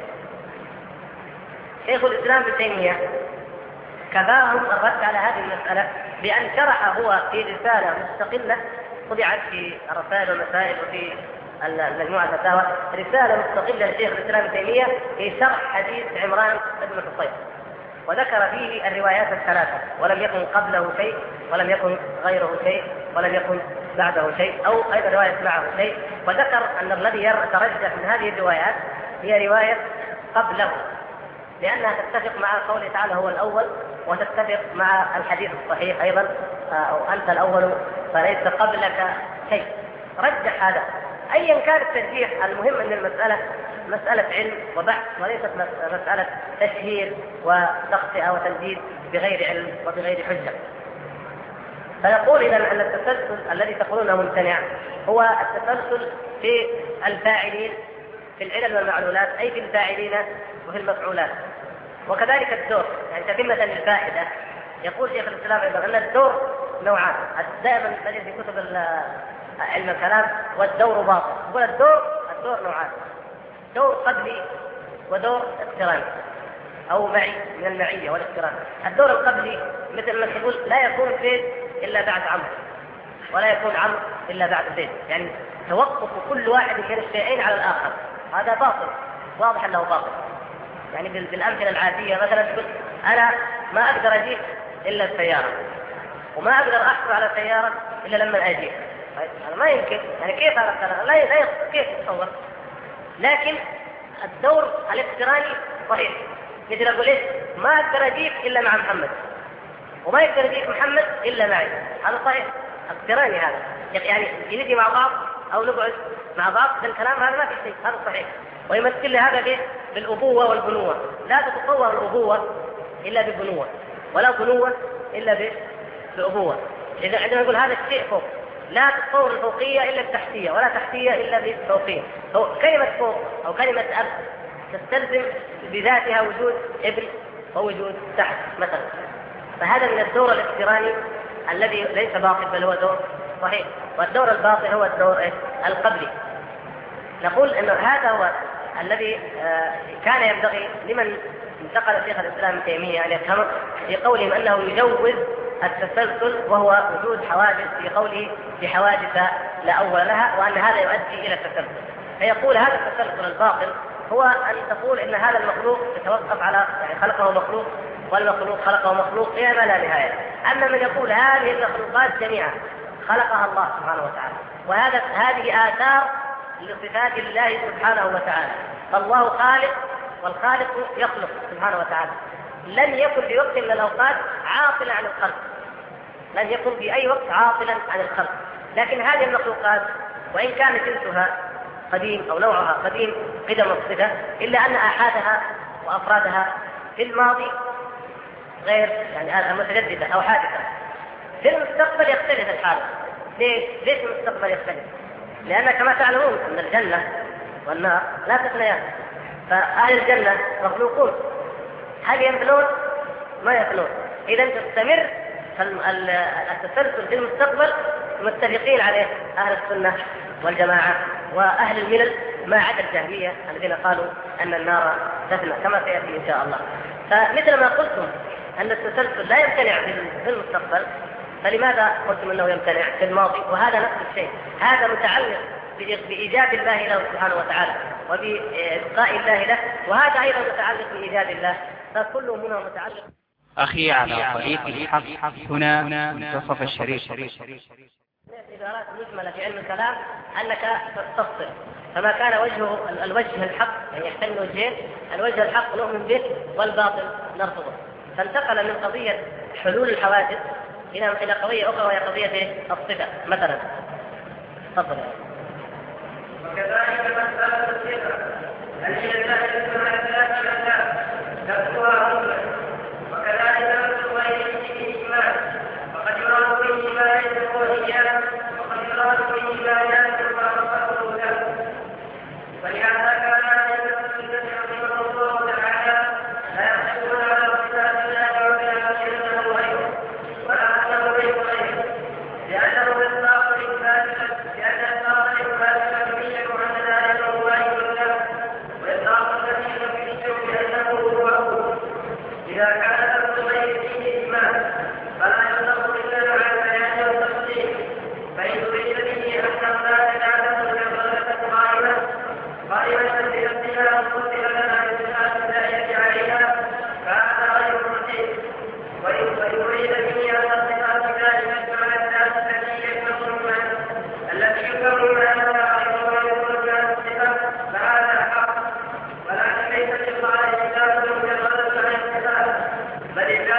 شيخ الإسلام ابن تيمية كفاهم الرد على هذه المسألة بأن شرح هو في رسالة مستقلة طبعت في الرسائل والمسائل وفي المجموعة الفتاوى، رسالة مستقلة لشيخ الإسلام ابن تيمية في شرح حديث عمران بن حصين. وذكر فيه الروايات الثلاثة، ولم يكن قبله شيء ولم يكن غيره شيء ولم يكن بعده شيء، أو أيضا رواية معه شيء، وذكر أن الذي يترجح من هذه الروايات هي رواية قبله، لأنها تتفق مع قوله تعالى هو الأول، وتتفق مع الحديث الصحيح أيضا أو أنت الأول فليس قبلك شيء. رجح هذا. أيا كان الترجيح، المهم أن المسألة مسألة علم وبحث، وليست مسألة تشهير وتخطئة وتنديد بغير علم وبغير حجة. فنقول إذا أن التسلسل الذي تقولونه ممتنع هو التسلسل في الفاعلين في العلل والمعلولات، أي في الفاعلين وفي المفعولات. وكذلك الدور، يعني تتمة للفائدة، يقول شيخ الإسلام أيضا أن الدور نوعان، دائما تجد في كتب علم الكلام والدور باطل. يقول الدور نوعان، دور قبلي ودور اقتراني أو معي من المعية والاقتران. الدور القبلي مثل ما تقول لا يكون زيد إلا بعد عمرو، ولا يكون عمرو إلا بعد زيد، يعني توقف كل واحد من الشيئين على الآخر، هذا باطل، واضح أنه باطل. يعني بالأمثلة العادية مثلا تقول أنا ما أقدر أجيب إلا السيارة، وما أقدر أحصل على سيارة إلا لما أجيب. هذا ما يمكن، يعني كيف هذا الكلام؟ لا كيف تتصور؟ لكن الدور الاقتراني صحيح، مثل أقول إيه ما أقدر أجيب إلا مع محمد، وما يقدر يجيب محمد إلا معي، هذا صحيح اقتراني. هذا يعني نجي مع بعض أو نقعد مع بعض، الكلام هذا ما في شيء، هذا صحيح. ويمثل لي هذا بالأبوة والبنوة، لا تتصور الأبوة إلا بالبنوة، ولا بنوة إلا بأبوة. إذا عندما نقول هذا الشيء فوق، لا تتصور الفوقية إلا التحتية، ولا تحتية إلا بالفوقية. كلمة فوق أو كلمة أب تستلزم بذاتها وجود ابن ووجود تحت مثلا. فهذا من الدور الاقتراني الذي ليس باطل بل هو دور صحيح. والدور الباطل هو الدور القبلي. نقول أن هذا هو الذي كان ينبغي لمن انتقل شيخ الإسلام ابن تيمية أن يفهمه في قولهم أنه يجوز التسلسل، وهو وجود حوادث في قوله بحوادث لا أول لها، وأن هذا يؤدي إلى التسلسل. فيقول هذا التسلسل الباطل هو أن تقول إن هذا المخلوق يتوقف على يعني خلقه مخلوق والمخلوق خلقه مخلوق إلى ما لا نهاية. أما من يقول هذه المخلوقات جميعا خلقها الله سبحانه وتعالى، هذه آثار لصفات الله سبحانه وتعالى، فالله خالق والخالق يخلق سبحانه وتعالى. لن يكن في وقت من الأوقات عاطلا عن الخلق، لن يكن في أي وقت عاطلا عن الخلق. لكن هذه المخلوقات وإن كان جنسها قديم أو نوعها قديم قدم الصفة، إلا أن آحادها وأفرادها في الماضي غير يعني متجددة أو حادثة. في المستقبل يختلف الحال. ليش المستقبل يختلف؟ لأن كما تعلمون أن الجنة والنار لا تفنيان، فأهل الجنة مخلوقون، هل يفنون؟ ما يفنون. إذا تستمر التسلسل في المستقبل متفقين عليه أهل السنة والجماعة وأهل الملل، ما عدا الجهمية الذين قالوا أن النار تفنى كما سيأتي إن شاء الله. فمثل ما قلتم أن التسلسل لا يمتنع في المستقبل، فلماذا قلتم أنه يمتنع في الماضي؟ وهذا نفس الشيء، هذا متعلق بإيجاد الله له سبحانه وتعالى وبإبقاء الله له، وهذا أيضا متعلق بإيجاد الله، فكل منها متعلق. أخي على طريق الحق هنا منتصف الشريف. العبارات المجملة في علم الكلام أنك تستفسر، فما كان الوجه الحق يعني يحتمل وجهين، الوجه الحق نؤمن به والباطل نرفضه. فانتقل من قضية حلول الحوادث إلى قضية أخرى وهي قضية الصفة مثلا. تفضل. وكذلك مسألة الصفة هل هي التي تذكرها رجلا، وكذلك نفس غيره بالإجماع، وقد يراد به ما يذكره إياه، وقد يراد به ما يذكر فأصله له. ولهذا كان أهل السنة رحمه الله تعالى لا يحتجون على صفات الله ولا يشركه غيره ولا أنه غير غيره، لأنه إطلاق الإثبات، لأن إطلاق الإثبات يميز عن ذلك الله له، وإطلاق الذي يميز بأنه هو. إذا كان لفظ غير فيه إجماع فلا يطلق إلا مع البيان والتفصيل، فإن أريد به أن لا تجعله العبادة قائمة بنفسها وقتل لنا بصفات الداعية عليها، فهذا غير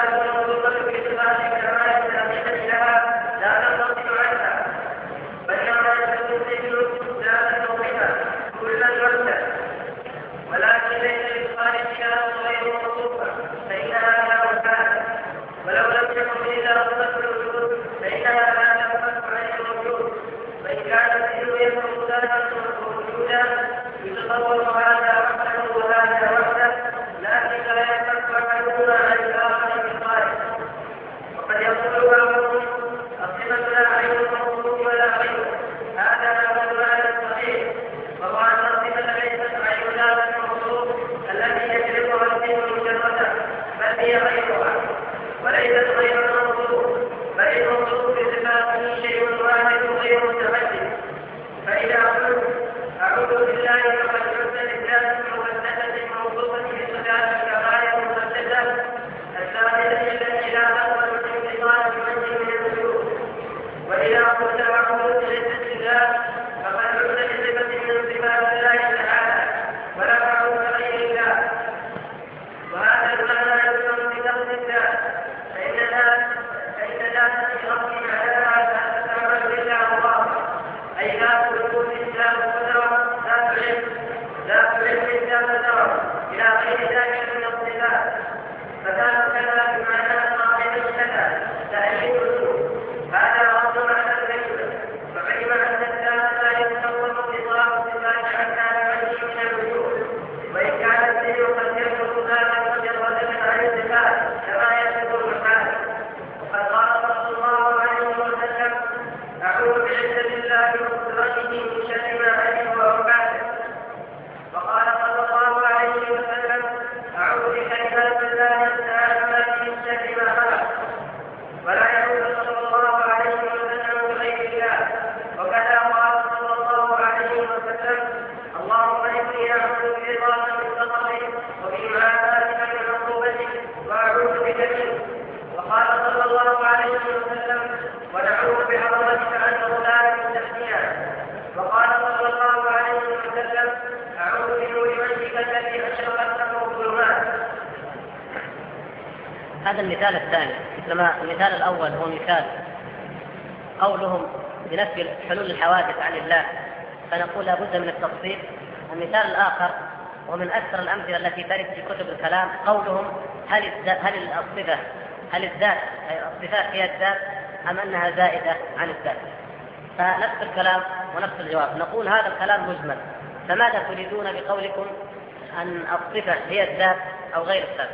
والصفات الموصوفة بصفات الكمال الحقيقة لها لا تنفصل عنها، فإنما يستدل لا تنفصلها كل الوحدة، ولكن ليس للخارج غير موصوفة فإنها لا وحدة، ولو لم يكن إلا صفة الوجود فإنها لا تنفك عن الوجود، وإن كان الدين يكون ذاتا وجودا يتصور هذا وحده وهذا وحده، لكن لا ينفك عنهما عن الآخر بالخارج. وقد يقول بعضهم الصفة لا عين الموصوف ولا غيره، هذا هو المعنى الصحيح، وهو أن الصفة ليست عين ذات الموصوف التي يجلبها الذهن مجردا، بل هي غيرها، وليست غير الموصوف، بل الموصوف بصفاته شيء واحد غير متعدد. فإذا قلت أعوذ بالله فقد عدت للذات المقدسة الموصوفة بصفات الكمال المقدسة الثابتة التي لا تقبل الانفصال بوجه من الوجود. وإذا قلت أعوذ بعزة الله فقد عدت بصفة من صفات الله تعالى ولا أعوذ بغير الله، وهذا المعنى يكون بلفظ الذات، فإن ذات الشرف معناها لا تتعبد إلا الله، أي ذات وجود لا قدرة لا تعلم إلا قدرة إلى غير ذلك من الصفات، فذات كذا بمعنى صاحب الشتى تأليف الوجود، هذا أصل معنى الكلمة. فعلم أن الذات لا يتصور بصاحب الصفات حتى يعلم من الوجود، وإن كان الدين قد يكون ذلك مجردا عن الصفات كما يصف المحال. وقد قال صلى الله عليه وسلم أعوذ بعزة الله وقدرته من شر ما علم وأبعده. وقال صلى الله عليه وسلم أعوذ بكلمات الله التامات من شر ما خلق. ولا يعوذ صلى الله عليه وسلم بغير الله. وكذا قال صلى الله عليه وسلم اللهم إني أعوذ برضاك من سخطك وبمعافاتك من عقوبتك وأعوذ بك منك. وقال صلى الله عليه وسلم ونعوذ بعظمتك عن أغلال من تحتها. وقال صلى الله عليه وسلم أعوذ بنور وجهك الذي أشرقت له الظلمات. هذا المثال الثاني، مثلما المثال الأول هو مثال قولهم بنفي حلول الحوادث عن الله، فنقول لابد من التفصيل. المثال الآخر ومن أكثر الأمثلة التي ترد في كتب الكلام قولهم هل الذات الصفات هي الذات أم أنها زائدة عن الذات؟ فنفس الكلام ونفس الجواب، نقول هذا الكلام مجمل، فماذا تريدون بقولكم أن الصفة هي الذات أو غير الذات؟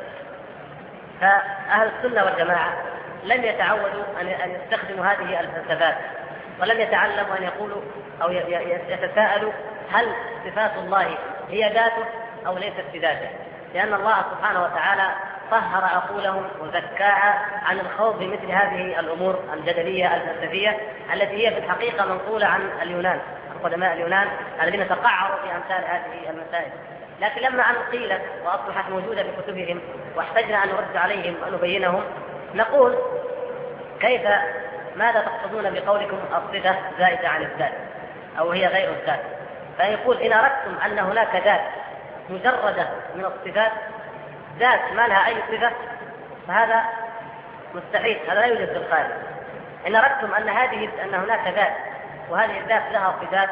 فأهل السنة والجماعة لم يتعودوا أن يستخدموا هذه الفلسفات، ولم يتعلموا أن يقولوا أو يتساءلوا هل صفات الله هي ذاته أو ليست بذاته، لأن الله سبحانه وتعالى طهر عقولهم وزكاها عن الخوض بمثل هذه الأمور الجدلية الفلسفية التي هي في الحقيقة منقولة عن اليونان، قدماء اليونان الذين تقعروا في أمثال هذه المسائل. لكن لما أن قيلت وأصبحت موجودة في كتبهم واحتجنا أن نرد عليهم ونبينهم، نقول كيف ماذا تقصدون بقولكم الصفة زائدة عن الذات أو هي غير الذات؟ فيقول إن أردتم أن هناك ذات مجردة من الصفات، ذات ما لها أي صفة، فهذا مستحيل، هذا لا يوجد في الخارج. إن أردتم أن هناك ذات وهذه الذات لها صفات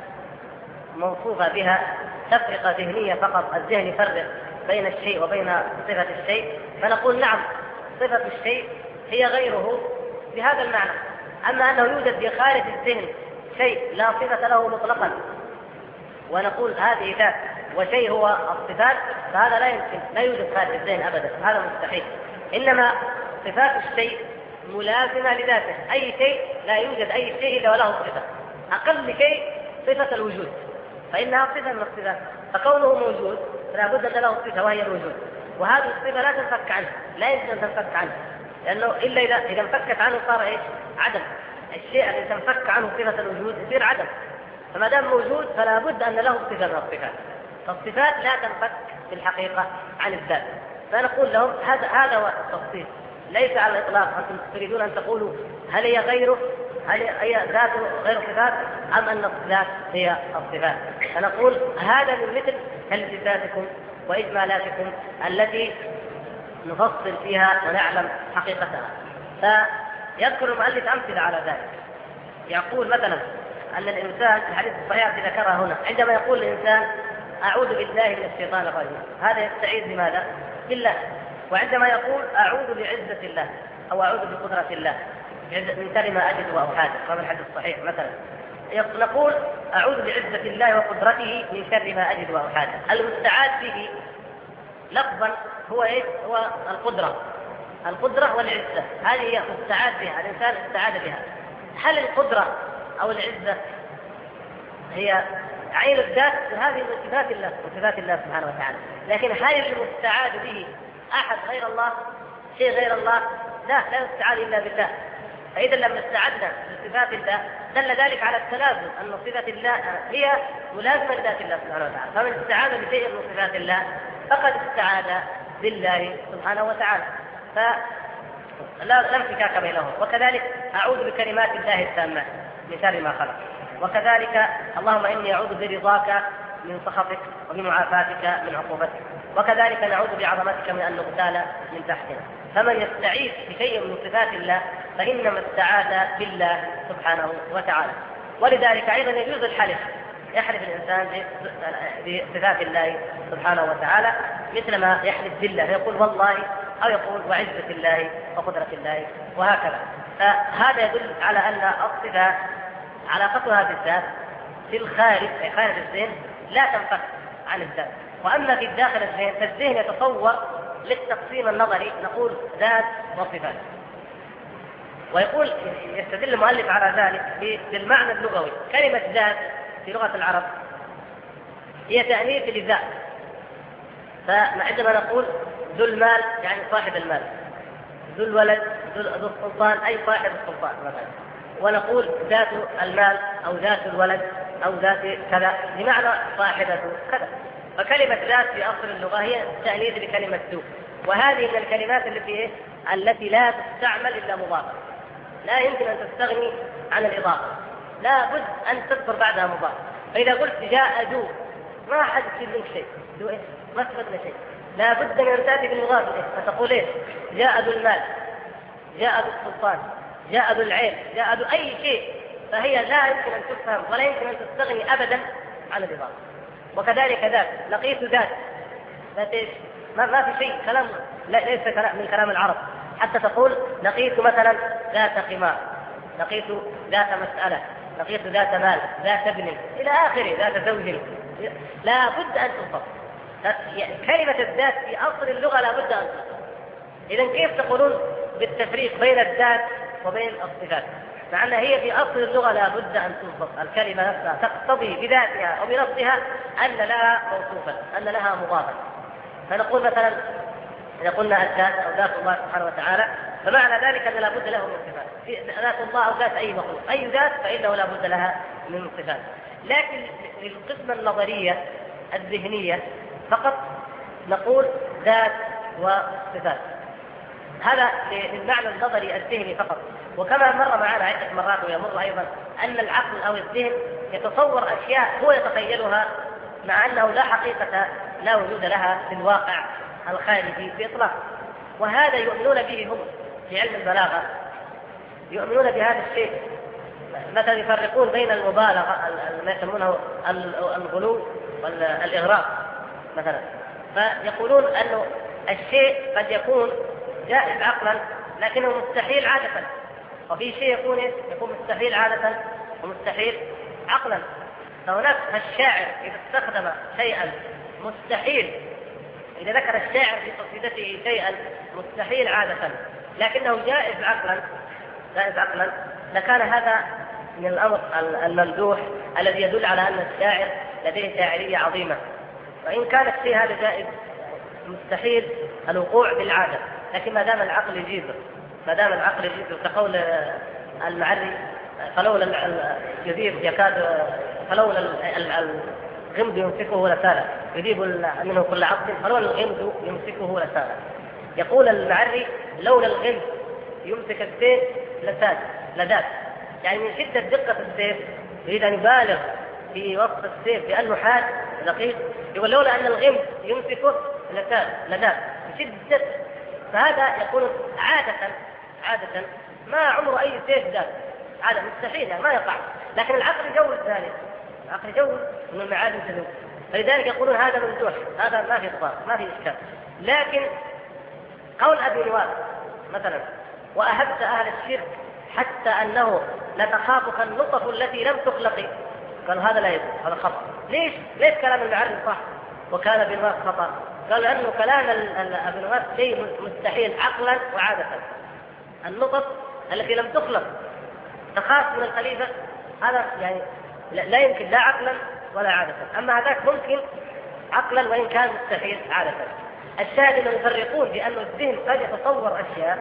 موصوفة بها تفرقة ذهنية فقط، الذهن يفرق بين الشيء وبين صفة الشيء، فنقول نعم صفة الشيء هي غيره بهذا المعنى. أما أنه يوجد في خارج الذهن شيء لا صفة له مطلقا ونقول هذه ذات وشيء هو الصفات، فهذا لا يمكن، لا يوجد خارج الذهن أبدا، هذا مستحيل. إنما صفات الشيء ملازمة لذاته، أي شيء لا يوجد أي شيء إلا وله صفة، أقل شيء صفة الوجود فإنها صفة من الصفات، فكونه موجود فلا بد أن له صفة وهي الوجود، وهذه الصفة لا تنفك عنه، لا يمكن أن تنفك عنه، لأنه إلا إذا انفكت عنه صار إيش؟ عدم. الشيء الذي تنفك عنه صفة الوجود يصير عدم، فما دام موجود فلا بد أن له صفة من الصفات، فالصفات لا تنفك في الحقيقة عن الذات. فنقول لهم هذا هو التفصيل، ليس على الإطلاق أنتم تريدون أن تقولوا هل هي غيره، هل هي ذاته غير صفات أم أن الصفات هي الصفات. فنقول هذا من مثل التفاتكم وإجمالاتكم التي نفصل فيها ونعلم حقيقتها. فيذكر المؤلف أمثلة على ذلك. يقول مثلا أن الإنسان في الحديث الصحيح الذي ذكرها هنا، عندما يقول الإنسان أعوذ بالله من الشيطان الرجيم، هذا يستعيذ بماذا؟ بالله. وعندما يقول أعوذ بعزة الله أو أعوذ بقدرة الله من شر ما أجد وأحاذر، هذا الحديث الصحيح مثلا، نقول أعوذ بعزة الله وقدرته من شر ما أجد وأحاذر. المستعاذ به لفظا هو إيه؟ هو القدرة والعزة، هذه هي مستعاذ بها، الإنسان استعاذ بها. هل القدرة أو العزة هي عين الذات؟ هذه من صفات الله وصفات الله سبحانه وتعالى. لكن هل المستعاذ به أحد غير الله؟ شيء غير الله؟ لا يستعاذ إلا بالله. فإذا لما استعذنا بصفات الله دل ذلك على التلازم، أن صفات الله هي ملازمة لذات الله سبحانه وتعالى. فمن استعاذ بشيء من صفات الله فقد استعاذ بالله سبحانه وتعالى، فلا انفكاك بينهم. وكذلك أعوذ بكلمات الله التامات من شر ما خلق. وكذلك اللهم إني أعوذ برضاك من سخطك وبمعافاتك من عقوبتك. وكذلك نعوذ بعظمتك من أن نغتال من تحتنا. فمن يستعيذ بشيء من صفات الله فإنما استعاذ بالله سبحانه وتعالى. ولذلك أيضا يجوز الحلف، يحلف الإنسان بصفات الله سبحانه وتعالى مثل ما يحلف بالله، يقول والله أو يقول وعزة الله وقدرة الله وهكذا. فهذا يدل على أن الصفات علاقتها بالذات في الخارج أي خارج الذهن لا تنفك عن الذات. وأما في داخل الذهن فالذهن يتصور للتقسيم النظري، نقول ذات وصفات. ويقول يستدل المؤلف على ذلك بالمعنى اللغوي. كلمة ذات في لغة العرب هي تأنيث للذات. فعندما نقول ذو المال يعني صاحب المال، ذو الولد ذو السلطان أي صاحب السلطان مثلا. ونقول ذات المال أو ذات الولد أو ذات كذا بمعنى صاحبة كذا. فكلمة ذات في أصل اللغة هي تأنيث لكلمة ذو. وهذه من الكلمات التي لا تستعمل إلا مضافة، لا يمكن أن تستغني عن الإضافة، لا بد أن تذكر بعدها مضافة. فإذا قلت جاء ذو ما حد يصير منك شيء، ذو إيه؟ ما استفدنا شيء، لا بد من أن تأتي بالمضافة. فتقول إيه؟ جاء ذو المال، جاء ذو السلطان، جاء ذو العين، جاء ذو أي شيء، فهي لا يمكن أن تفهم ولا يمكن أن تستغني أبدا عن الإضافة. وكذلك ذات، لقيت ذات إيش؟ ما في شيء، كلام ليس من كلام العرب. حتى تقول لقيت مثلا ذات قمار، لقيت ذات مسألة، لقيت ذات مال، ذات ابن إلى آخره، ذات زوج، لا بد أن تصف. كلمة الذات في أصل اللغة لا بد أن تصف. إذن كيف تقولون بالتفريق بين الذات وبين الصفات مع أنها هي في أصل اللغة لا بد أن توصف؟ الكلمة نفسها تقتضي بذاتها وبنفسها أن لها موصوفا، أن لها مضافا. فنقول مثلا إذا قلنا الذات أو ذات الله سبحانه وتعالى فمعنى ذلك أن لا بد له من صفات. ذات الله أو ذات أي مخلوق، أي ذات فإنه لا بد لها من صفات. لكن للقسمة النظرية الذهنية فقط نقول ذات وصفات، هذا للمعنى النظري الذهني فقط. وكما مر معنا عدة مرات ويمر أيضا أن العقل أو الذهن يتصور أشياء هو يتخيلها مع أنه لا حقيقة لا وجود لها في الواقع الخارجي بإطلاق. وهذا يؤمنون به هم في علم البلاغة، يؤمنون بهذا الشيء. مثلا يفرقون بين المبالغة ما يسمونه الغلو والإغراق مثلا، فيقولون أنه الشيء قد يكون جائز عقلا لكنه مستحيل عادة، وفي شيء يكون مستحيل عادة ومستحيل عقلا. فهناك الشاعر إذا استخدم شيئا مستحيل، إذا ذكر الشاعر في قصيدته شيئا مستحيل عادة لكنه جائز عقلا لكان هذا من الأمر الممدوح الذي يدل على أن الشاعر لديه شاعرية عظيمة. وإن كان الشيء هذا جائز مستحيل الوقوع بالعادة، لكن ما دام العقل يجيزه، كقول المعري فلولا الجديد يكاد فلولا الغمد يمسكه لسانا يذيب منه كل عقل فلولا الغمد يمسكه لسانا. يقول المعري لولا الغمد يمسك السيف لذات، يعني من شدة دقة السيف يريد أن يبالغ في وصف السيف لأنه حاد دقيق. يقول لولا أن الغمد يمسكه لذات، من شدة فهذا يكون عادة ما عمره أي سيف ذات، هذا مستحيل يعني ما يقع، لكن العقل يجوز ذلك، العقل يجوز أن المعادن تذوب، فلذلك يقولون هذا ممدوح، هذا ما في إطلاق ما في إشكال. لكن قول أبي نواس مثلا وأهبت أهل الشرك حتى أنه لتخافك النطف التي لم تخلق، قالوا هذا لا يجوز، هذا خطأ. ليش كلام المعرض صح وكان ابن نواس خطأ؟ قال لأنه كلام ابن نواس شيء مستحيل عقلا وعادة. النطف التي لم تخلق تخاف من الخليفة، هذا يعني لا يمكن لا عقلا ولا عادة. أما هذاك ممكن عقلا وإن كان مستحيل عادة. الشاهد أنهم يفرقون بأن الذهن قد يتصور أشياء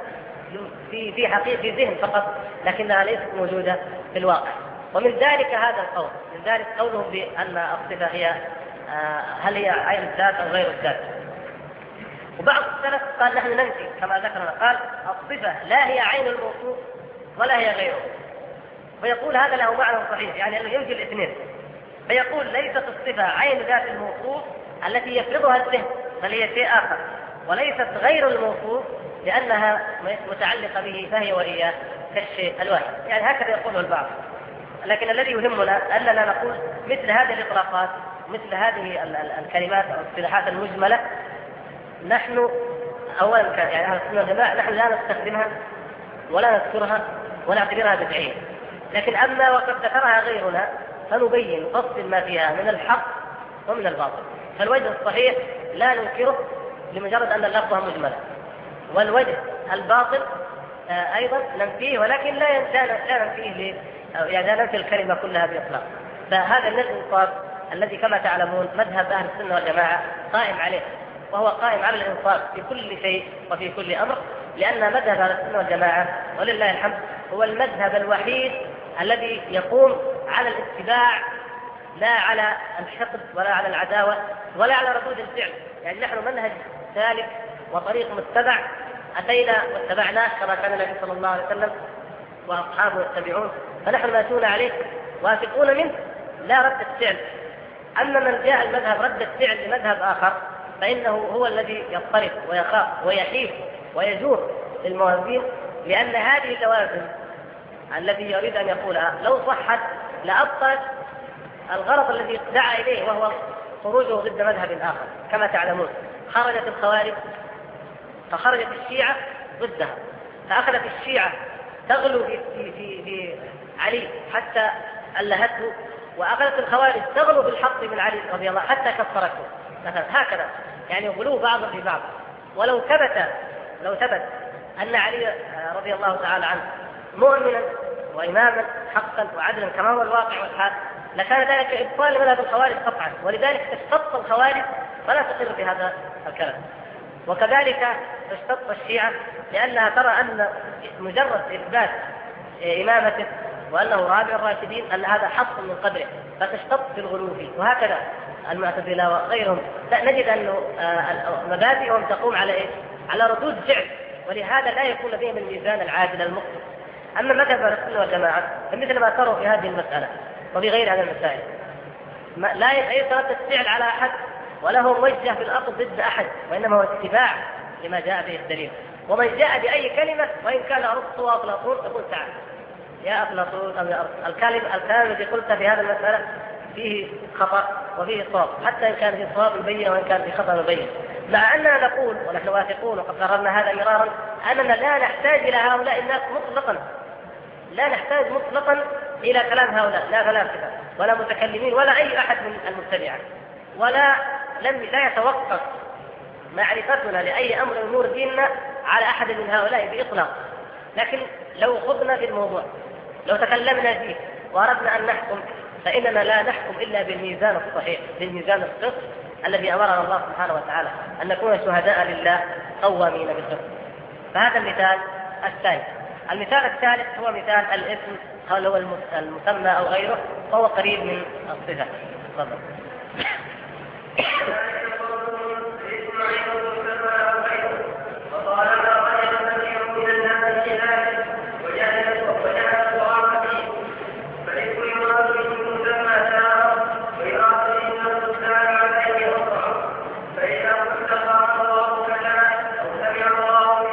في حقيقة ذهن فقط لكنها ليست موجودة في الواقع. ومن ذلك هذا القول، من ذلك قولهم بأن الصفة هي هل هي عين الذات أو غير الذات. وبعض السلف قال نحن ننفي كما ذكرنا، قال الصفة لا هي عين الموصوف ولا هي غيره، فيقول هذا له معنى صحيح، يعني أنه يوجد الاثنين. فيقول ليست الصفة عين ذات الموصوف التي يفرضها الذهن بل هي شيء آخر، وليست غير الموصوف لأنها متعلقة به فهي وإياه كالشيء الواحد. يعني هكذا يقوله البعض. لكن الذي يهمنا أننا نقول مثل هذه الإطلاقات، مثل هذه الكلمات أو الاصطلاحات المجملة، نحن أولا يعني أهل السنة والجماعة نحن لا نستخدمها ولا نذكرها ونعتبرها بدعية. لكن أما وقد ذكرها غيرنا فنبين نفصل ما فيها من الحق ومن الباطل. فالوجه الصحيح لا ننكره لمجرد أن اللفظة مجملة، والوجه الباطل أيضا ننفيه، ولكن لا ننفيه يعني لا ننفي الكلمة كلها بإطلاق. فهذا من الإنصاف الذي كما تعلمون مذهب أهل السنة والجماعة قائم عليه، وهو قائم على الإنصاف في كل شيء وفي كل أمر، لأن مذهب أهل السنة والجماعة ولله الحمد هو المذهب الوحيد الذي يقوم على الاتباع لا على الحقد ولا على العداوة ولا على ردود الفعل. يعني نحن منهج سالك وطريق متبع، أتينا واتبعناه كما كان النبي صلى الله عليه وسلم وأصحابه يتبعون، فنحن ماشون عليه واثقون منه لا رد الفعل. أما من جاء المذهب رد الفعل لمذهب آخر فإنه هو الذي يضطرب ويخاف ويحيف ويجور للموازين، لأن هذه اللوازم التي يريد أن يقولها لو صحت لأبطلت الغرض الذي دعا إليه، وهو خروجه ضد مذهب آخر. كما تعلمون خرجت الخوارج فخرجت الشيعة ضدها، فأخذت الشيعة تغلو في علي حتى ألهته، وأخذت الخوارج تغلو بالحق من علي رضي الله حتى كفرته مثلا. هكذا يعني غلو بعض في بعض. ولو ثبت أن علي رضي الله تعالى عنه مؤمنا وإماما حقا وعدلا كما هو الواقع والحال لكان ذلك إبطال لمذهب الخوارج قطعا، ولذلك تشتط الخوارج فلا تقر بهذا الكلام. وكذلك تشتط الشيعة لأنها ترى أن مجرد إثبات إمامته وأنه رابع الراشدين أن هذا حق من قدره، فتشتط في الغلو فيه. وهكذا المعتزلة وغيرهم نجد أن مبادئهم تقوم على إيه؟ على ردود فعل، ولهذا لا يكون لديهم الميزان العادل المقصود. أما مذهب أهل السنة والجماعة فمثل ما تروا في هذه المسألة وفي غيرها من المسائل لا يتردد فعل على أحد ولا هو موجه في الأرض ضد أحد، وإنما هو اتباع لما جاء به الدليل. ومن جاء بأي كلمة وإن كان أرسطو وأفلاطون يقول تعال يا أفلاطون أو يا أرسطو، الكلام الذي قلت في هذا المسألة فيه خطأ وفيه صواب، حتى إن كان فيه صواب مبين وإن كان فيه خطأ مبين. مع أننا نقول ونحن واثقون وقد قررنا هذا مرارا أننا لا نحتاج إلى هؤلاء الناس مطلقا، لا نحتاج مطلقا إلى كلام هؤلاء، لا فلاسفة ولا متكلمين ولا أي أحد من المبتدعة، لا يتوقف معرفتنا لأي أمر أمور ديننا على أحد من هؤلاء بإطلاق. لكن لو خضنا في الموضوع، لو تكلمنا فيه وأردنا أن نحكم، فإننا لا نحكم إلا بالميزان الصحيح، بالميزان القسط الذي أمرنا الله سبحانه وتعالى أن نكون شهداء لله قوامين بالقسط. فهذا المثال الثاني. المثال الثالث هو مثال الاسم، هل هو المسمى أو غيره، وهو قريب من الصفة. تفضل. فإذا قلت قال الله كذا أو سمع الله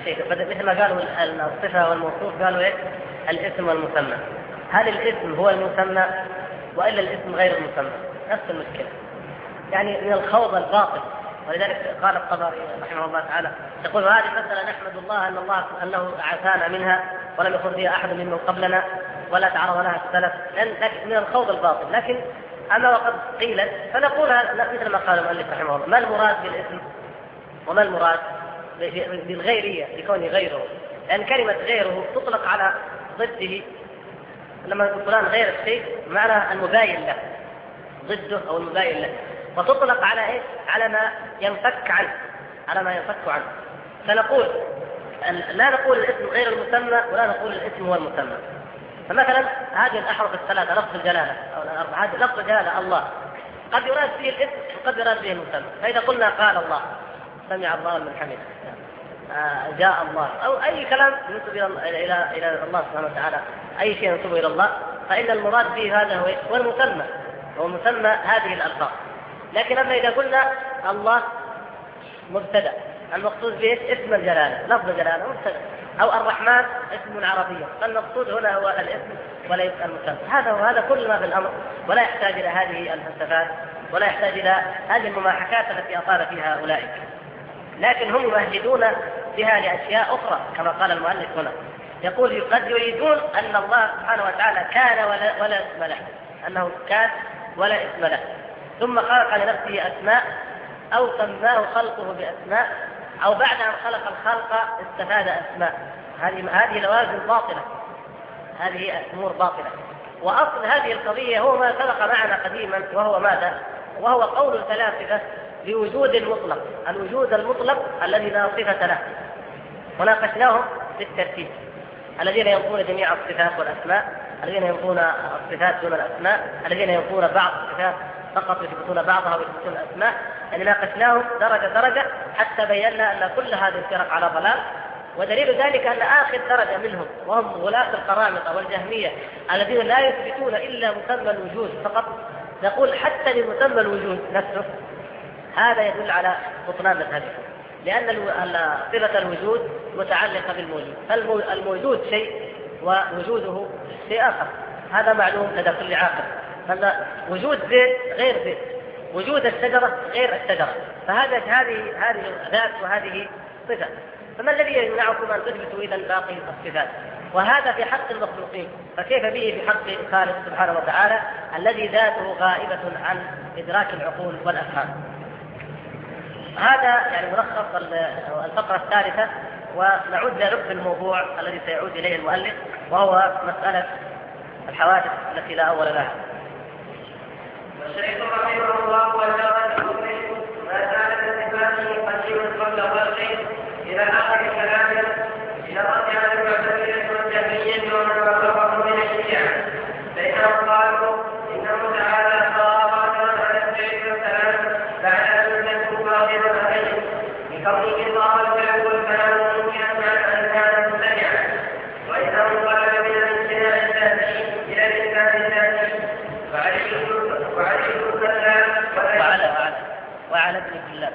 الشيء، مثل ما قالوا الصفة والموصوف قالوا إيه؟ الاسم والمسمى. هل الاسم هو المسمى وإلا الاسم غير المسمى؟ نفس المشكلة، يعني من الخوض الباطل. ولذلك قال الطبري رحمه الله تعالى يقول هذه مسألة نحمد الله أنه عافانا منها ولم يخرج فيها أحد ممن قبلنا ولا تعرض لها السلف، من الخوض الباطل. لكن أما وقد قيلت فنقولها مثل ما قال المؤلف رحمه الله: ما المراد بالاسم وما المراد بالغيرية بكونه غيره؟ لأن كلمة غيره تطلق على ضده. لما يقول فلان غير الشيء معنى المباين له، ضده أو المباين له، وتطلق على إيه؟ على ما ينفك عنه، على ما ينفك عنه. فنقول لا نقول الاسم غير المسمى ولا نقول الاسم هو المسمى. فمثلا هذه الأحرف الثلاثة لفظ الجلالة أو الأربعة، هذه لفظ الجلالة الله قد يراد به الاسم وقد يراد به المسمى. فإذا قلنا قال الله، سمع الله من حمده، جاء الله، أو أي كلام ينسب إلى الله سبحانه وتعالى، أي شيء ينسب إلى الله، فإن المراد به هذا هو المسمى، هو مسمى هذه الألفاظ. لكن أما إذا قلنا الله مبتدأ المقصود به اسم الجلالة، لفظ الجلالة مبتدأ، أو الرحمن اسم عربي، فالمقصود هنا هو الاسم وليس المسمى. هذا كل ما في الأمر، ولا يحتاج إلى هذه الفلسفات ولا يحتاج إلى هذه المماحكات التي أطال فيها أولئك. لكن هم يمهدون بها لأشياء أخرى كما قال المؤلف هنا، يقول قد يريدون أن الله سبحانه وتعالى كان ولا اسم له، أنه كان ولا اسم له، ثم خلق لنفسه أسماء أو سماه خلقه بأسماء، أو بعد أن خلق الخلق استفاد أسماء. هذه لوازم باطلة، هذه أمور باطلة. وأصل هذه القضية هو ما سبق معنا قديما، وهو ماذا؟ وهو قول الفلاسفة بوجود المطلق، الوجود المطلق الذي لا صفة له. وناقشناهم بالترتيب: الذين ينفون جميع الصفات والأسماء، الذين ينفون الصفات دون الأسماء، الذين ينفون بعض الصفات فقط يثبتون بعضها ويثبتون الأسماء. يعني ناقشناهم درجة درجة حتى بينا أن كل هذه الفرق على ضلال. ودليل ذلك أن آخر درجة منهم وهم غلاة القرامطة والجهمية الذين لا يثبتون إلا مسمى الوجود فقط، نقول حتى لمسمى الوجود نفسه هذا يدل على بطلان مذهبهم، لأن صفة الوجود متعلقة بالموجود، فالموجود شيء ووجوده شيء آخر، هذا معلوم لدى كل عاقل. هذا وجود زيت غير زيت، وجود الشجرة غير الشجرة، فهذه ذات وهذه صفة. فما الذي يمنعكم أن تثبتوا إذا باقي الصفات؟ وهذا في حق المخلوقين، فكيف به في حق الخالق سبحانه وتعالى الذي ذاته غائبة عن إدراك العقول والأفهام؟ هذا يعني ملخص الفقرة الثالثة، ونعود للب الموضوع الذي سيعود إليه المؤلف، وهو مسألة الحوادث التي لا أول لها. والشيخ رحمه الله وجاء المؤمن ما زالت صفاته قديما قبل خلقه إلى آخر كلامه، إلى رد على المعتزلة والجهمية ومن وافقهم من الشيعة، فإنهم قالوا إنه تعالى صار على السيد والسلام بعد أن يكون باطلا عليه بكونه الله الفعل والكلام ممكنا مع أن كان ممتنعا، وإذا انقلب من الامتناع الذاتي إلى الإثبات الذاتي وعلى ابن كلاب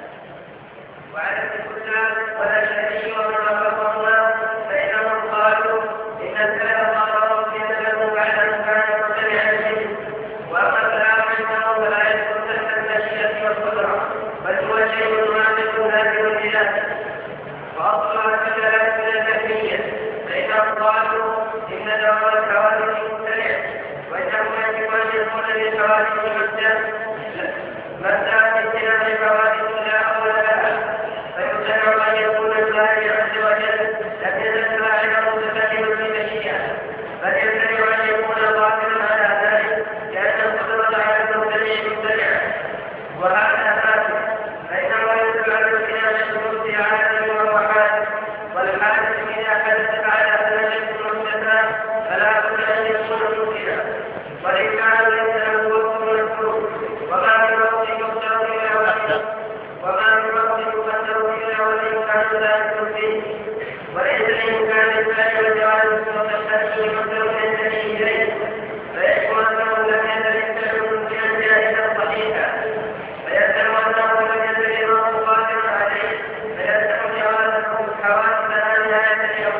والأشعري ومن وافقهما، فإنهم قالوا إن الكلام قرر بأنه بعد أن كان ممتنعا منه، وأما الكلام عنده فلا يكون تحت المشيئة والقدرة، بل هو شيء معنى لازم بذاته. وأصلها كذلك من الجهمية، فإنهم قالوا إن دور الحوادث ممتنع، وإنهم يجب أن يكون للحوادث مبدأ اجتناب الحوادث لا أول لها، فيمتنع أن يكون الفاعل عز وجل لم يزل فاعله بكلمة المشيئة، بل يمتنع أن يكون قادرا على ذلك لأن القدرة على المبتدع ممتنعة، وهذا فاسد، فإنه يدل على امتناع الشروط عادة وهو حادث، والحادث إذا حدث بعد أن يكون محدثا فلا بد أن يكون ممكنا، والإمكان ليس له وقت مذكور، وما من وقت يقدر إلا والإمكان لا يكون فيه، وليس الإمكان الثاني والجواب والتشهد مقدر ينتهي إليه، فيكون أنه لم يزل يستعمل ممكنا جائزا صحيحا، فيسأل أنه لم يزل الله قادرا عليه، فيسأل جوازه حوادث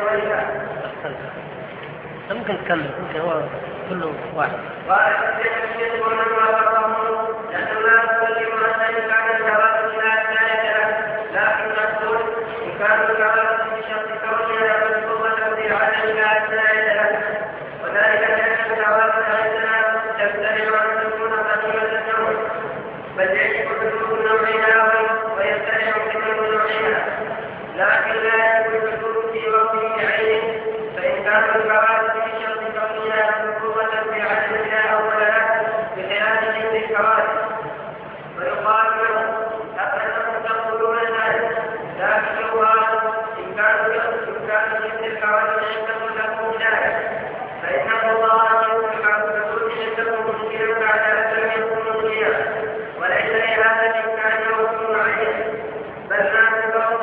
غيرها. ممكن تكمل، ممكن هو كله واحد. قال الشيخ ومن وافقه لأنه لا يسلم أن يفعل الجواز إلى الثالثة، لكن نقول إن كان الجواز بشرط كونها مذكورة في عدم إلى الثالثة، وذلك لأن الجواز عندنا تمتنع أن تكون قديمة النوع، بل يجب حدود نوعها ويمتنع حدود نوعها، لكن لا يجب الحدود في وقته عينه، فإن كان الجواز بشرط كونها مذكورة في عدمها أولا بخلاف جنس الكواكب، ويقال له أنكم تقولون ذلك، لكن يقال إن كان جنس الكواكب عندكم لكم ذلك، فإن الله يوقع الحدود عندكم ممكنا بعد أن لم يكن ممكنا، وليس لهذا الإمكان يوم معين، بل ما تفرض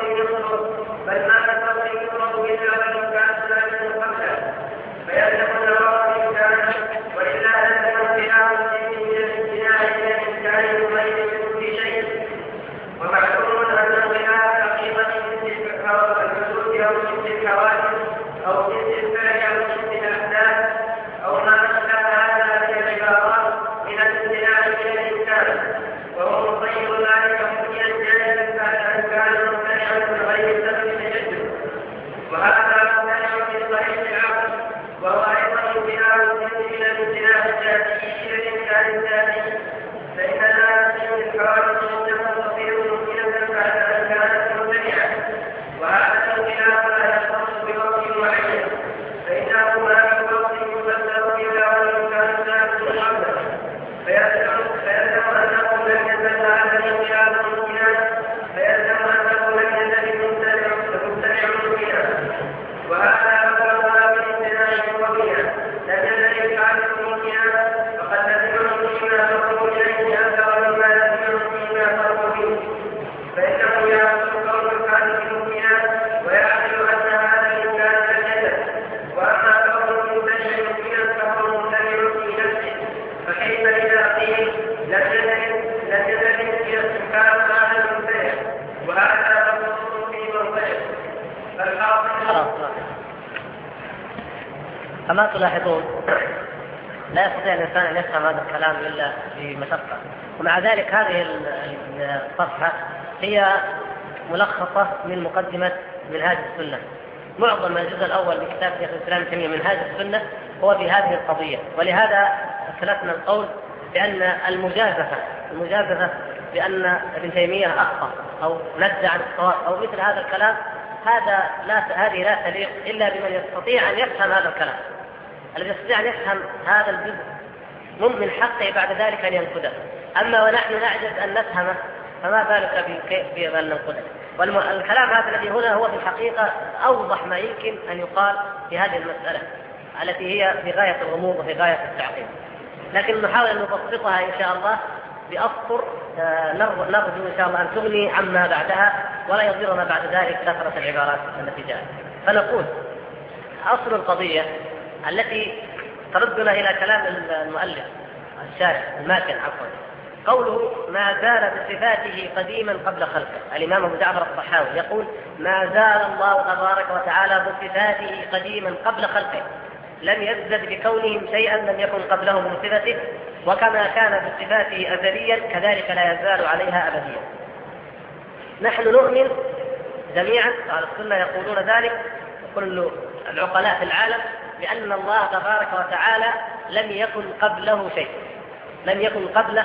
إلا بالإمكان ثابت قبله، فيلزم الجواب الإمكان، وإلا لزم خلاف من الامتناع إلى الإمكان يميز كل شيء. ومعلوم أن الخلاف حقيقة جنس الحدود أو جنس الكواكب أو جنس الفعل أو جنس الأحداث أو ما أشبه هذا من العبارات من الامتناع إلى الإمكان، وهو مصير ذلك من الجانب بعد أن كان ممتنعا من غير سبب تجدد، وهذا ممتنع في صحيح العقل، وهو أيضا امتناع الجنس إلى الامتناع الذاتي إلى الإمكان الذاتي، فإن لا تجد الحوادث إنما تصير ممكنة بعد أن كانت ممتنعة، وهذا الخلاف لا يختص بوقت معين، فإنه ما في وقت يبدل إلا والإمكان ثابت قبله، فيلزم أنه لم يزل هذا الخلاف ممكنا، فيلزم أنه لم يزل ممتنع ممكنا، وهذا أبلغ بالامتناع المبين، لم يزل الفعل ممكنا، فقد لزم ممكنا فهو إليه أكثر مما لزم ممكنا فهو فيه، فإنه يأخذ كون الفعل ممكنا ويعمل أن هذا الإمكان لم يزل، وأما كون الممتنع ممكنا فهو ممتنع في نفسه، فكيف إذا قيل لم يزل إمكان هذا الممتنع، وهذا مخصوص في موضعه. كما تلاحظون لا يستطيع الإنسان أن يفهم هذا الكلام إلا بمشقة، ومع ذلك هذه الصفحة هي ملخصة من مقدمة منهاج السنة. معظم الجزء الأول من كتاب شيخ الإسلام ابن تيمية منهاج السنة هو في هذه القضية، ولهذا أسلفنا القول بأن المجازفة بأن ابن تيمية أخطأ أو ندى عن الصواب أو مثل هذا الكلام، هذه لا تليق إلا بمن يستطيع أن يفهم هذا الكلام. الذي يستطيع أن يفهم هذا الجزء من حقه بعد ذلك أن ينقده، أما ونحن نعجز أن نفهمه فما بالك بكيف أن ننقده. والكلام هذا الذي هنا هو في الحقيقة أوضح ما يمكن أن يقال في هذه المسألة التي هي في غاية الغموض وفي غاية التعقيد، لكن نحاول أن نبسطها إن شاء الله بأسطر نرجو إن شاء الله أن تغني عما بعدها ولا يضرنا بعد ذلك كثرة العبارات التي جاءت. فنقول أصل القضية التي تردنا إلى كلام المؤلف الشارح الماتن قوله ما زال بصفاته قديما قبل خلقه. الإمام أبو جعفر الطحاوي يقول ما زال الله تبارك وتعالى بصفاته قديما قبل خلقه، لم يزدد بكونهم شيئا لم يكن قبله من صفته، وكما كان بصفاته أزليا كذلك لا يزال عليها أبديا. نحن نؤمن جميعا على السنة يقولون ذلك كل العقلاء في العالم بأن الله تبارك وتعالى لم يكن قبله شيء، لم يكن قبله،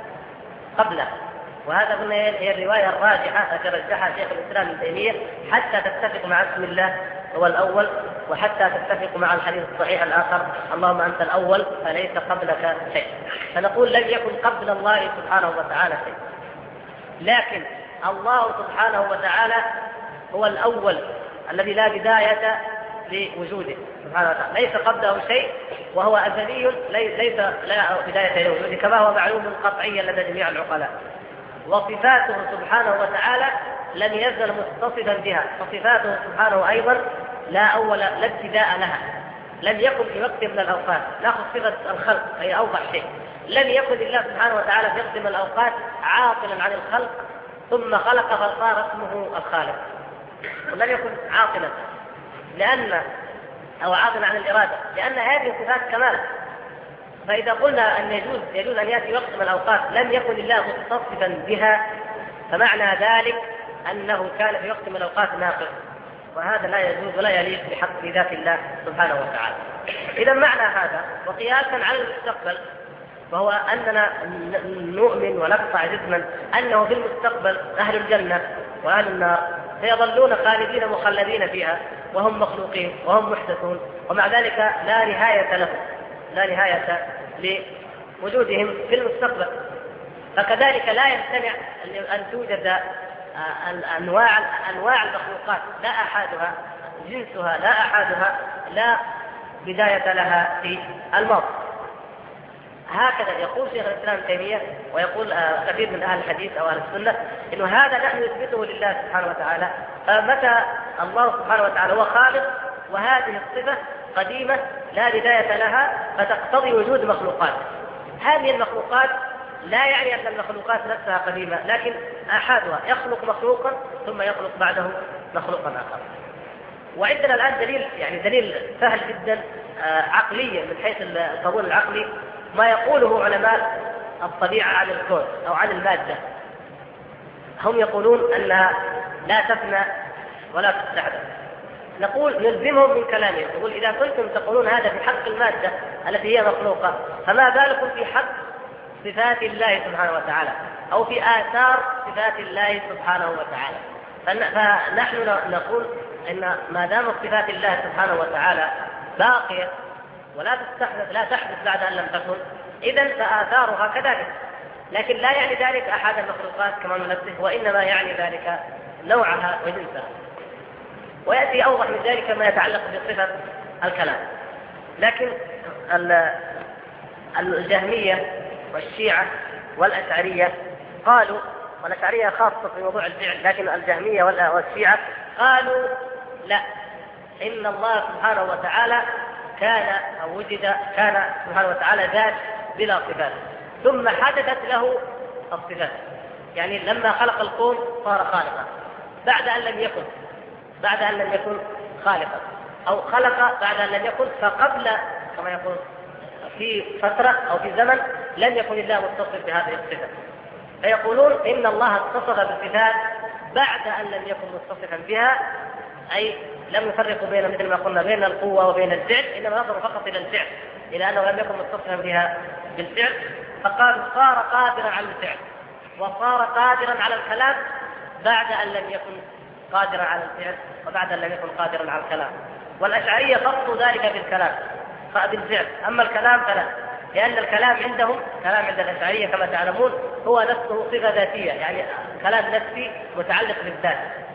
وهذا قلنا هي الرواية الراجحة التي رجحها شيخ الإسلام ابن تيمية حتى تتفق مع اسم الله هو الأول، وحتى تتفق مع الحديث الصحيح الآخر اللهم أنت الأول فليس قبلك شيء. فنقول لم يكن قبل الله سبحانه وتعالى شيء، لكن الله سبحانه وتعالى هو الأول الذي لا بداية لوجوده سبحانه وتعالى، ليس قبله شيء وهو أزلي ليس لا بداية لوجوده كما هو معلوم قطعيا لدى جميع العقلاء. وصفاته سبحانه وتعالى لم يزل متصفا بها، فصفاته سبحانه أيضا لا ابتداء لها، لم يكن في وقت من الأوقات. نأخذ صفة الخلق هي أوضح شيء، لم يكن الله سبحانه وتعالى في وقت من الأوقات عاطلا عن الخلق ثم خلق فصار اسمه الخالق، ولم يكن عاطلا لأن أو عاطل عن الإرادة، لأن هذه صفات كمال. فإذا قلنا أن يجوز أن يأتي وقت من الأوقات لم يكن الله متصفا بها، فمعنى ذلك أنه كان في وقت من الأوقات ناقص، وهذا لا يجوز ولا يليق بحق ذات الله سبحانه وتعالى. إذا معنى هذا وقياسا على المستقبل، وهو أننا نؤمن ونقطع جزما أنه في المستقبل أهل الجنة وأهل النار سيظلون خالدين مخلدين فيها، وهم مخلوقين وهم محدثون، ومع ذلك لا نهاية لهم، لا نهاية لوجودهم في المستقبل. فكذلك لا يمتنع أن توجد أنواع المخلوقات لا أحدها جنسها لا أحدها لا بداية لها في الماضي. هكذا يقول شيخ الإسلام ابن تيمية ويقول كثير من أهل الحديث أو أهل السنة إنه هذا نحن نثبته لله سبحانه وتعالى. فمتى الله سبحانه وتعالى هو خالق وهذه الصفة قديمة لا بداية لها فتقتضي وجود مخلوقات. هذه المخلوقات لا يعني أن المخلوقات نفسها قديمة، لكن أحدها يخلق مخلوقا ثم يخلق بعده مخلوقا آخر. وعندنا الآن دليل، يعني دليل سهل جدا عقليا من حيث القانون العقلي، ما يقوله علماء الطبيعة عن الكون أو عن المادة. هم يقولون أنها لا تفنى ولا تستحدث. نقول نلزمهم من كلامهم، نقول إذا كنتم تقولون هذا في حق المادة التي هي مخلوقة، فما بالكم في حق صفات الله سبحانه وتعالى أو في آثار صفات الله سبحانه وتعالى. فنحن نقول إن ما دام صفات الله سبحانه وتعالى باقية ولا تستحدث، لا تحدث بعد أن لم تكن، إذن فآثارها كذلك. لكن لا يعني ذلك أحد المخلوقات كما ننبه، وإنما يعني ذلك نوعها وجنسها. ويأتي أوضح من ذلك ما يتعلق بصفة الكلام. لكن الجهمية والشيعة والأشعرية قالوا، والأشعرية خاصة في موضوع الفعل، لكن الجهمية والشيعة قالوا لا، إن الله سبحانه وتعالى كان سبحانه وتعالى ذات بلا صفات، ثم حدثت له الصفات. يعني لما خلق الكون صار خالقا بعد أن لم يكن خالقا، أو خلق بعد أن لم يكن، فقبل كما يقول في فترة أو في زمن لم يكن الله متصف بهذه الصفة. فيقولون إن الله اتصف بالصفات بعد أن لم يكن متصفا بها، أي لم يفرقوا بين، مثل ما قلنا، بين القوة وبين الفعل، إنما نظروا فقط إلى الفعل، إلى أنه لم يكن متصفا بها بالفعل، فقالوا صار قادرا على الفعل وصار قادرا على الكلام بعد أن لم يكن قادرا على الفعل وبعد أن لم يكن قادرا على الكلام. والأشعرية خصوا ذلك بالكلام بالفعل، أما الكلام فلا، لأن الكلام عندهم، كلام عند الأشعرية كما تعلمون هو نفسه صفة ذاتية، يعني كلام نفسي متعلق بالذات.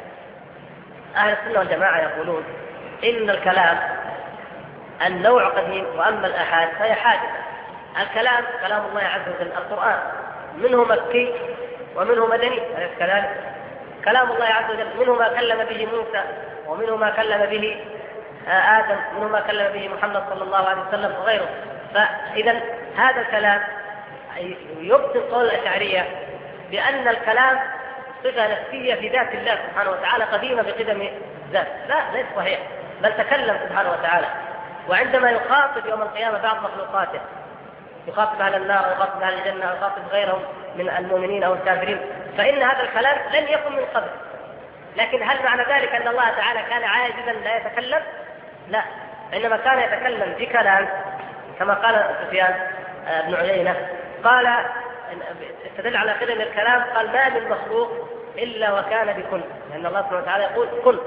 أهل السنة والجماعة يقولون إن الكلام النوع قديم، وأما الآحاد فهي حادثة. الكلام كلام الله عز وجل، القرآن منه مكي ومنه مدني، أليس كذلك؟ كلام الله عز وجل منه ما كلم به موسى، ومنه ما كلم به آدم، منه ما كلم به محمد صلى الله عليه وسلم وغيره. فإذا هذا الكلام يبطل قول الأشعرية بأن الكلام صفة نفسية في ذات الله سبحانه وتعالى قديمة بقدم ذات. لا، ليس صحيح، بل تكلم سبحانه وتعالى. وعندما يخاطب يوم القيامة بعض مخلوقاته، يخاطب أهل النار ويخاطب أهل الجنة ويخاطب غيرهم من المؤمنين أو الكافرين، فإن هذا الكلام لن يكن من قبل. لكن هل معنى ذلك أن الله تعالى كان عاجزا لا يتكلم؟ لا، إنما كان يتكلم بكلام، كما قال سفيان بن عيينة، قال استدل على قدم الكلام، قال ما من مخلوق إلا وكان بكن، لأن الله سبحانه وتعالى يقول كن.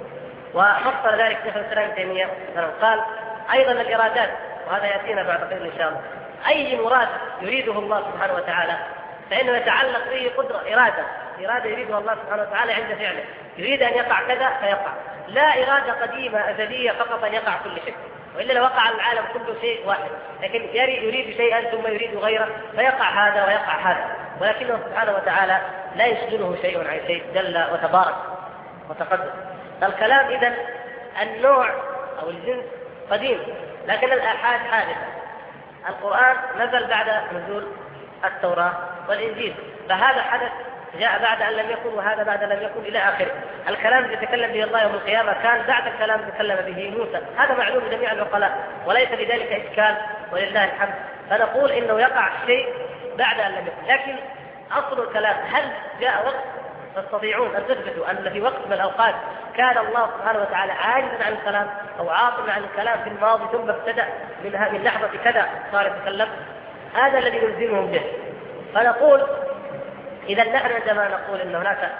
وفصل ذلك شيخ الإسلام ابن تيمية قال أيضا الإرادات، وهذا يأتينا بعد قليل إن شاء الله، أي مراد يريده الله سبحانه وتعالى فإنه يتعلق به قدرة إرادة يريدها الله سبحانه وتعالى عند فعله، يريد أن يقع كذا فيقع، لا إرادة قديمة أزلية فقط أن يقع كل شيء، وإلا لوقع العالم كله شيء واحد، لكن يريد شيئا ثم يريد غيره فيقع هذا ويقع هذا، ولكنه سبحانه وتعالى لا يشغله شيء عن شيء جل وتبارك وتقدم. الكلام إذن النوع أو الجنس قديم، لكن الآحاد حادثة. القرآن نزل بعد نزول التوراة والإنجيل، فهذا حدث جاء بعد أن لم يكن، وهذا بعد أن لم يكن، إلى آخره. الكلام الذي يتكلم به الله يوم القيامة كان بعد الكلام الذي تكلم به موسى، هذا معلوم لجميع العقلاء وليس لذلك إشكال ولله الحمد. فنقول إنه يقع شيء بعد أن لم يكن، لكن أصل الكلام هل جاء وقت تستطيعون أن تثبتوا أن في وقت من الأوقات كان الله سبحانه وتعالى عاجزا عن الكلام أو عاطلا عن الكلام في الماضي ثم ابتدأ من لحظة كذا صار يتكلم؟ هذا الذي نلزمهم به. فنقول إذا نحن عندما نقول أن هناك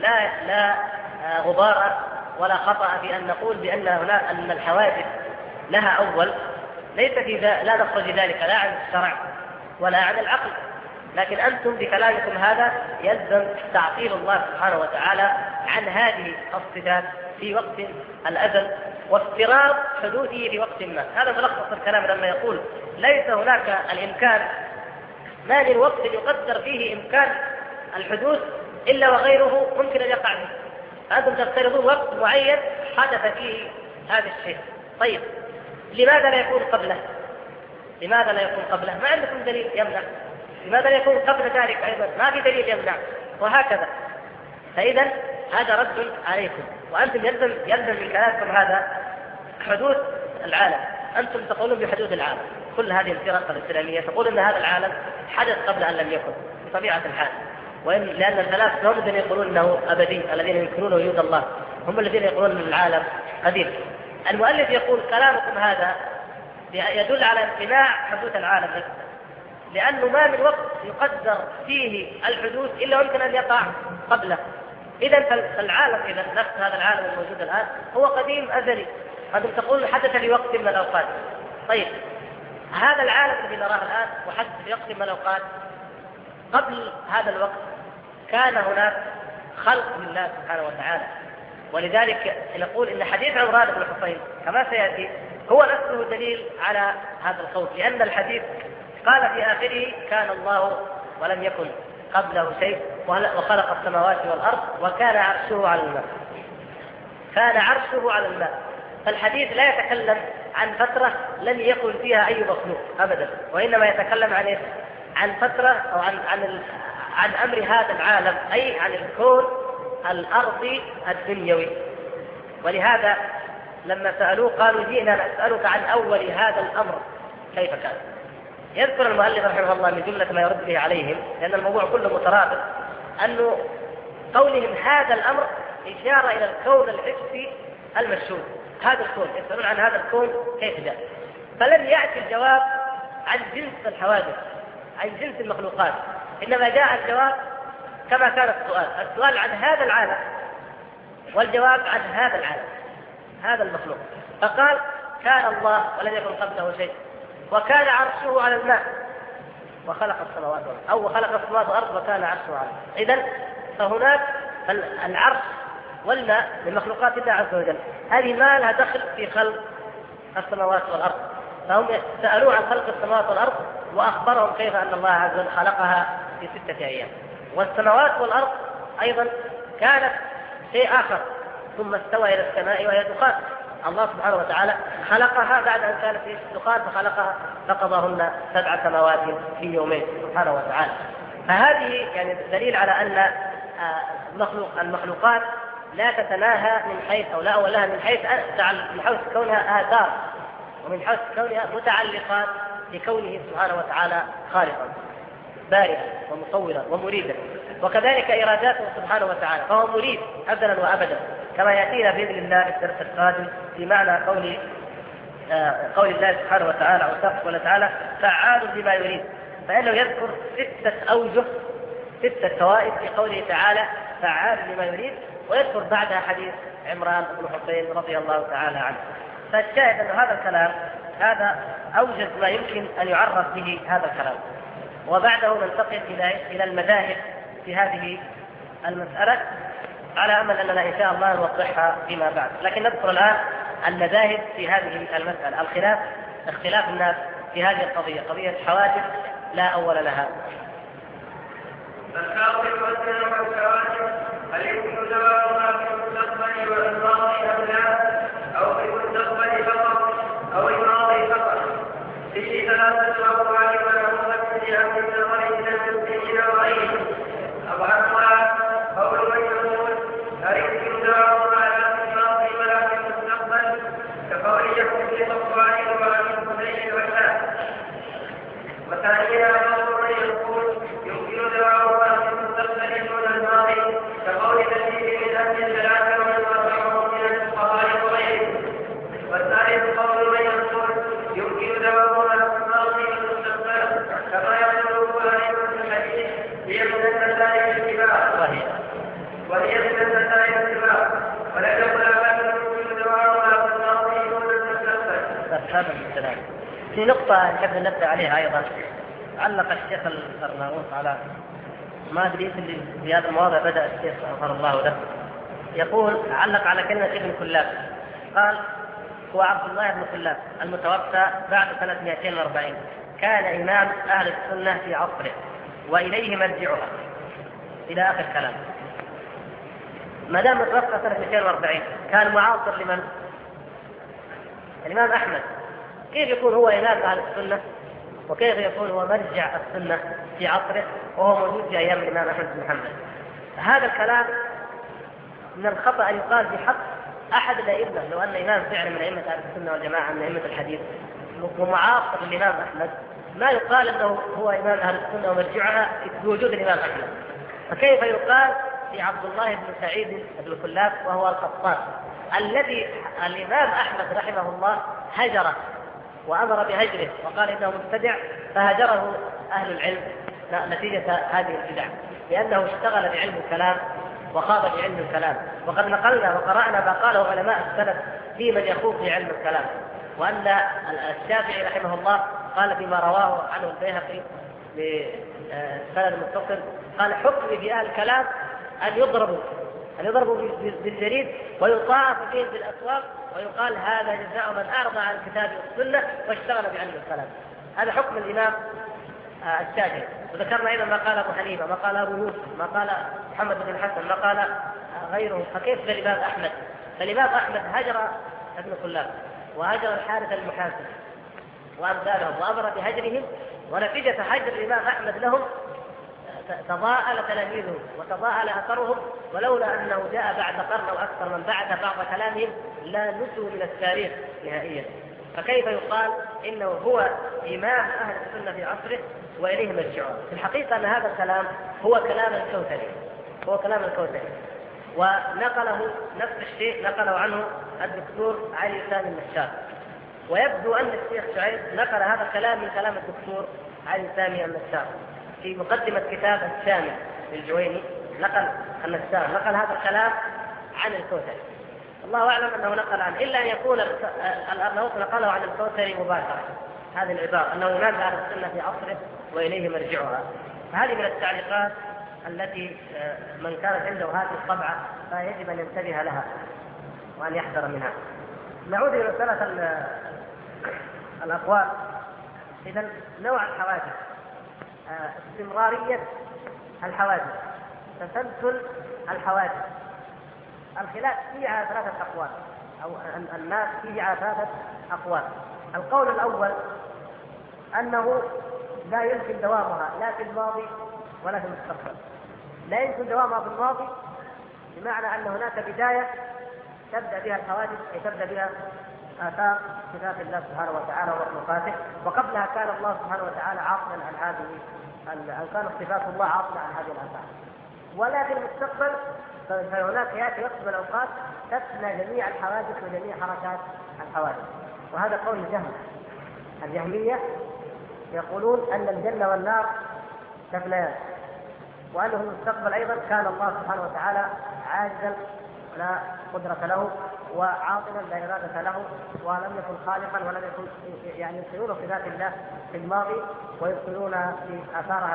لا غبار ولا خطأ في أن نقول أن الحوادث لها أول، ليس في لا نخرج ذلك لا عن الشرع ولا عن العقل، لكن أنتم بكلامكم هذا يلزم تعطيل الله سبحانه وتعالى عن هذه الصفات في وقت الأزل وافتراض حدوثه في وقت ما. هذا ملخص الكلام لما يقول ليس هناك الإمكان، ما من وقت يقدر فيه إمكان الحدوث إلا وغيره ممكن أن يقع فيه. فأنتم تفترضون وقت معين حدث فيه هذا الشيء. طيب لماذا لا يكون قبله؟ لماذا لا يكون قبله؟ ما عندكم دليل يمنع. لماذا لا يكون قبل ذلك أيضا؟ ما في دليل يمنع، وهكذا. فإذا هذا رد عليكم، وأنتم يلزم من كلامكم هذا حدوث العالم. أنتم تقولون بحدوث العالم، كل هذه الفرق الإسلامية تقول أن هذا العالم حدث قبل أن لم يكن بطبيعة الحال، لأن الثلاثة هم الذين يقولون أنه أبدي، الذين ينكرون وجود الله هم الذين يقولون أن العالم قديم. المؤلف يقول كلامكم هذا يدل على امتناع حدوث العالم نفسه، لأنه ما من وقت يقدر فيه الحدوث إلا يمكن أن يقع قبله. إذا فالعالم إذا نفس هذا العالم الموجود الآن هو قديم أزلي، أنتم تقولون حدث في وقت من الأوقات. طيب هذا العالم الذي نراه الآن وحدث في وقت من الأوقات، قبل هذا الوقت كان هناك خلق لله سبحانه وتعالى. ولذلك نقول إن حديث عمران بن حصين كما سيأتي هو نفسه دليل على هذا القول، لأن الحديث قال في آخره كان الله ولم يكن قبله شيء وخلق السماوات والأرض وكان عرشه على الماء. كان عرشه على الماء. فالحديث لا يتكلم عن فترة لم يكن فيها أي مخلوق أبدا، وإنما يتكلم عن فترة أو عن أمر هذا العالم، أي عن الكون الأرضي الدنيوي. ولهذا لما سألوه قالوا جئنا نسألك عن أول هذا الأمر كيف كان. يذكر المؤلف رحمه الله من جملة ما يرد به عليهم، لأن الموضوع كله مترابط، أنه قولهم هذا الأمر إشارة إلى الكون الحسي المشهود. هذا الكون يسألون عن هذا الكون كيف جاء، فلم يأتي الجواب عن جنس الحوادث، عن جنس المخلوقات، إنما جاء الجواب كما كان السؤال عن هذا العالم والجواب عن هذا العالم، هذا المخلوق. فقال كان الله ولم يكن قبله شيء وكان عرشه على الماء وخلق السماوات والأرض، أو خلق السماوات والأرض وكان عرشه على الماء. إذن فهناك العرش والماء من مخلوقات الله عز وجل، هذه ما لها دخل في خلق السماوات والأرض. فهم سألوا عن خلق السماوات والأرض وأخبرهم كيف أن الله عز وجل خلقها في 6 أيام. والسماوات والأرض أيضا كانت شيء آخر ثم استوى إلى السماء وهي دخان. الله سبحانه وتعالى خلقها بعد أن كانت في دخان فخلقها فقضاهن 7 سماوات في يومين سبحانه وتعالى. فهذه يعني دليل على أن المخلوقات لا تتناهى من حيث أو لا أولها من حيث كونها آثار، ومن حيث كونها متعلقات بكونه سبحانه وتعالى خالقا بارئا ومصورا ومريدا، وكذلك إراداته سبحانه وتعالى، فهو مريد أبدا وأبدا كما يأتينا بإذن الله في الدرس القادم في معنى قول الله سبحانه وتعالى وتقول تعالى فعال لما يريد. فإنه يذكر 6 أوجه 6 فوائد في قوله تعالى فعال لما يريد، ويذكر بعدها حديث عمران بن حصين رضي الله تعالى عنه. فالشاهد أن هذا الكلام هذا أوجز ما يمكن أن يعرف به هذا الكلام، وبعده ننتقل إلى المذاهب في هذه المسألة على أمل أننا إن شاء الله نوضحها فيما بعد. لكن نذكر الآن المذاهب في هذه المسألة، اختلاف الناس في هذه القضية، قضية الحوادث لا أول لها. الحاصل والسلام والحوادث هل يكون جوابها في المستقبل والماضي أم لا، أو في المستقبل فقط أو الماضي فقط؟ فيه 3 أقوال ونموذج لأهل النظر إلى المسلمين وغيرهم. أبعدها يكون صفوان وعن حسين والناس. وثانيها قول من يقول يمكن دعاؤها في المستقبل دون الماضي كقول كثير من اهل الثلاثه ومن وافقهم من الفقهاء وغيرهم. والثالث قول من يقول يمكن دعاؤها في الماضي والمستقبل كما يقول ائمه الحديث هي من المسائل الكبار وهي من المسائل الكبار ولا يقول أحد يمكن دعاؤها في الماضي دون المستقبل. هذا الكلام. في نقطة نحب ننبه عليها أيضا، علق الشيخ القرناوط على ما أدري في هذا المواضع بدأ الشيخ غفر الله له يقول، علق على كلمة ابن كلاب، قال هو عبد الله بن كلاب المتوفى بعد سنة 240 كان إمام أهل السنة في عصره وإليه مرجعها إلى آخر كلام. ما دام متوفى سنة 240 كان معاصر لمن؟ الإمام أحمد. كيف يكون هو إمام أهل السنة وكيف يكون هو مرجع السنة في عصره وهو موجود في أيام الإمام أحمد بن محمد؟ هذا الكلام من الخطأ أن يقال في حق أحد الأئمة. لو أن إمام فعلا من أئمة أهل السنة والجماعة من أئمة الحديث ومعاصر الإمام أحمد ما يقال أنه هو إمام أهل السنة ومرجعها بوجود الإمام أحمد. فكيف يقال في عبد الله بن سعيد بن كلاب وهو القطان الذي الإمام أحمد رحمه الله هجره وأمر بهجره وقال إنه مبتدع فهجره أهل العلم نتيجة هذه البدع لأنه اشتغل بعلم الكلام وخاض بعلم الكلام. وقد نقلنا وقرأنا ما قاله علماء السلف في من يخوض في علم الكلام، وأن الشافعي رحمه الله قال فيما رواه عنه البيهقي بسند متصل قال حكم في أهل الكلام أن يضربوا بالجريد ويطاف بهم في الأسواق ويقال هذا جزاء من أعرض عن الكتاب والسنة واشتغل بعلم الكلام. هذا حكم الإمام الشافعي. وذكرنا أيضا ما قال أبو حنيفة، ما قال أبو يوسف، ما قال محمد بن الحسن، ما قال غيره. فكيف الإمام أحمد؟ فالإمام أحمد هجر ابن كلاب وهجر الحارث المحاسب وأمثالهم وأمر بهجرهم، ونتيجة هجر الإمام أحمد لهم تضاءل تلاميذه وتضاءل أثرهم، ولولا أنه جاء بعد قرن أو أكثر من بعد بعض كلامهم لا نسوا من التاريخ نهائيا. فكيف يقال إنه هو إمام أهل السنة في عصره وإليه مرجعه؟ في الحقيقة أن هذا الكلام هو كلام الكوثري، ونقله نفس الشيء نقله عنه الدكتور علي سامي النشار. ويبدو أن الشيخ شعيب نقل هذا الكلام من كلام الدكتور علي سامي النشار في مقدمة كتاب الشامل للجويني. نقل هذا الكلام عن الكوثري. الله أعلم أنه نقل عنه، إلا أن يكون الأرناؤوط نقله عن الكوثري مباشرة هذه العبارة أنه إمام أهل السنة في عصره وإليه مرجعها. فهذه من التعليقات التي من كانت عنده هذه الطبعة فيجب أن ينتبه لها وأن يحذر منها. نعود إلى مسألة الأقوال. إذن نوع الحوادث، استمرارية الحوادث، تسلسل الحوادث. الخلاف فيه على 3 أقوال، أو الناس فيه على 3 أقوال. القول الأول أنه لا يمكن دوامها لا في الماضي ولا في المستقبل. لا يمكن دوامها في الماضي بمعنى أن هناك بداية تبدأ بها الحوادث، أي تبدأ بها آثار صفات الله سبحانه وتعالى ومخلوقاته، وقبلها كان الله سبحانه وتعالى عاطلا عن هذه، أن كانت صفات الله عاطلة عن هذه الآثار. ولا في المستقبل فهناك يأتي وقت من الأوقات تفنى جميع الحوادث وجميع حركات الحوادث. وهذا قول الجهم. الجهمية يقولون أن الجنة والنار تفنيان، وأنه في المستقبل أيضا كان الله سبحانه وتعالى عاجزا لا قدرة له وعاطلا لا إرادة له ولم يكن خالقا ولم يكن، يعني يبطلون صفات الله في الماضي ويبطلون في آثارها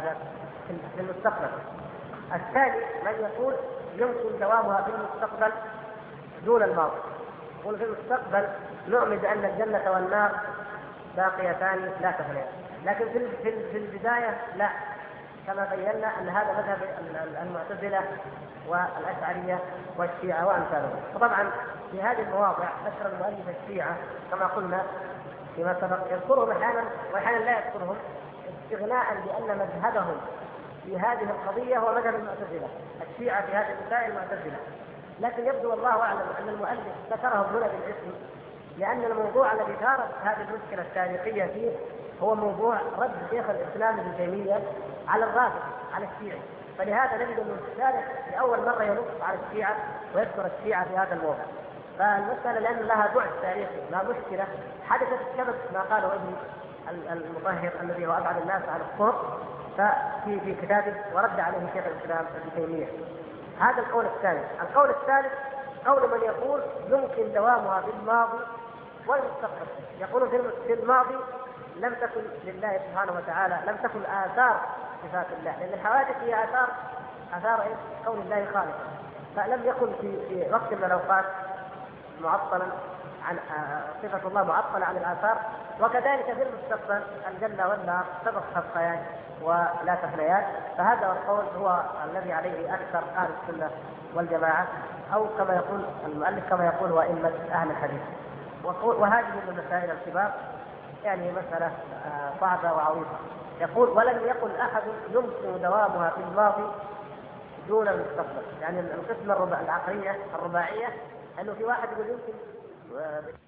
في المستقبل. الثاني من يقول يمكن دوامها في المستقبل دون الماضي. يقول في المستقبل نؤمن أن الجنة والنار باقيتان لا تفنيان، لكن في البداية لا، كما بينا أن هذا مذهب المعتزلة والأشعرية والشيعة وأمثالهم. وطبعا في هذه المواضع ذكر المؤلف الشيعة كما قلنا فيما سبق، يذكرهم أحيانا وأحيانا لا يذكرهم، استغناء بأن مذهبهم في هذه القضية هو مذهب المعتزلة. الشيعة في هذه المسائل المعتزلة، لكن يبدو والله أعلم أن المؤلف ذكرهم هنا بالاسم لأن الموضوع الذي ثارت هذه المشكلة التاريخية فيه هو موضوع رد شيخ الإسلام ابن تيمية على الرافض، على الشيعة. فلهذا نجد أن الشارع لأول مرة ينص على الشيعة ويذكر الشيعة في هذا الموضوع. فالمسألة لأن لها بعد تاريخي، لا مشكلة حدثت بسبب ما قاله ابن المطهر الذي هو أبعد الناس عن الطرق في كتابه ورد عليه شيخ الإسلام ابن تيمية. هذا القول الثاني. القول الثالث قول من يقول يمكن دوامها في الماضي والمستقبل. يقول في الماضي لم تكن لله سبحانه وتعالى، لم تكن آثار صفات الله، لأن الحوادث هي آثار كون الله خالقا، فلم يكن في وقت من الأوقات معطلا عن صفة الله، معطلة عن الآثار. وكذلك في المستقبل الجنة والنار تبقيان ولا تفنيان. فهذا القول هو الذي عليه أكثر أهل السنة والجماعة، أو كما يقول المؤلف كما يقول وإمة أهل الحديث. وهذه من المسائل الكبار، يعني مسألة صعبة وعويصة. يقول ولم يقل أحد يمكن دوامها في الماضي دون المستقبل. يعني القسمة العقلية الرباعية أنه في واحد يقول يمكن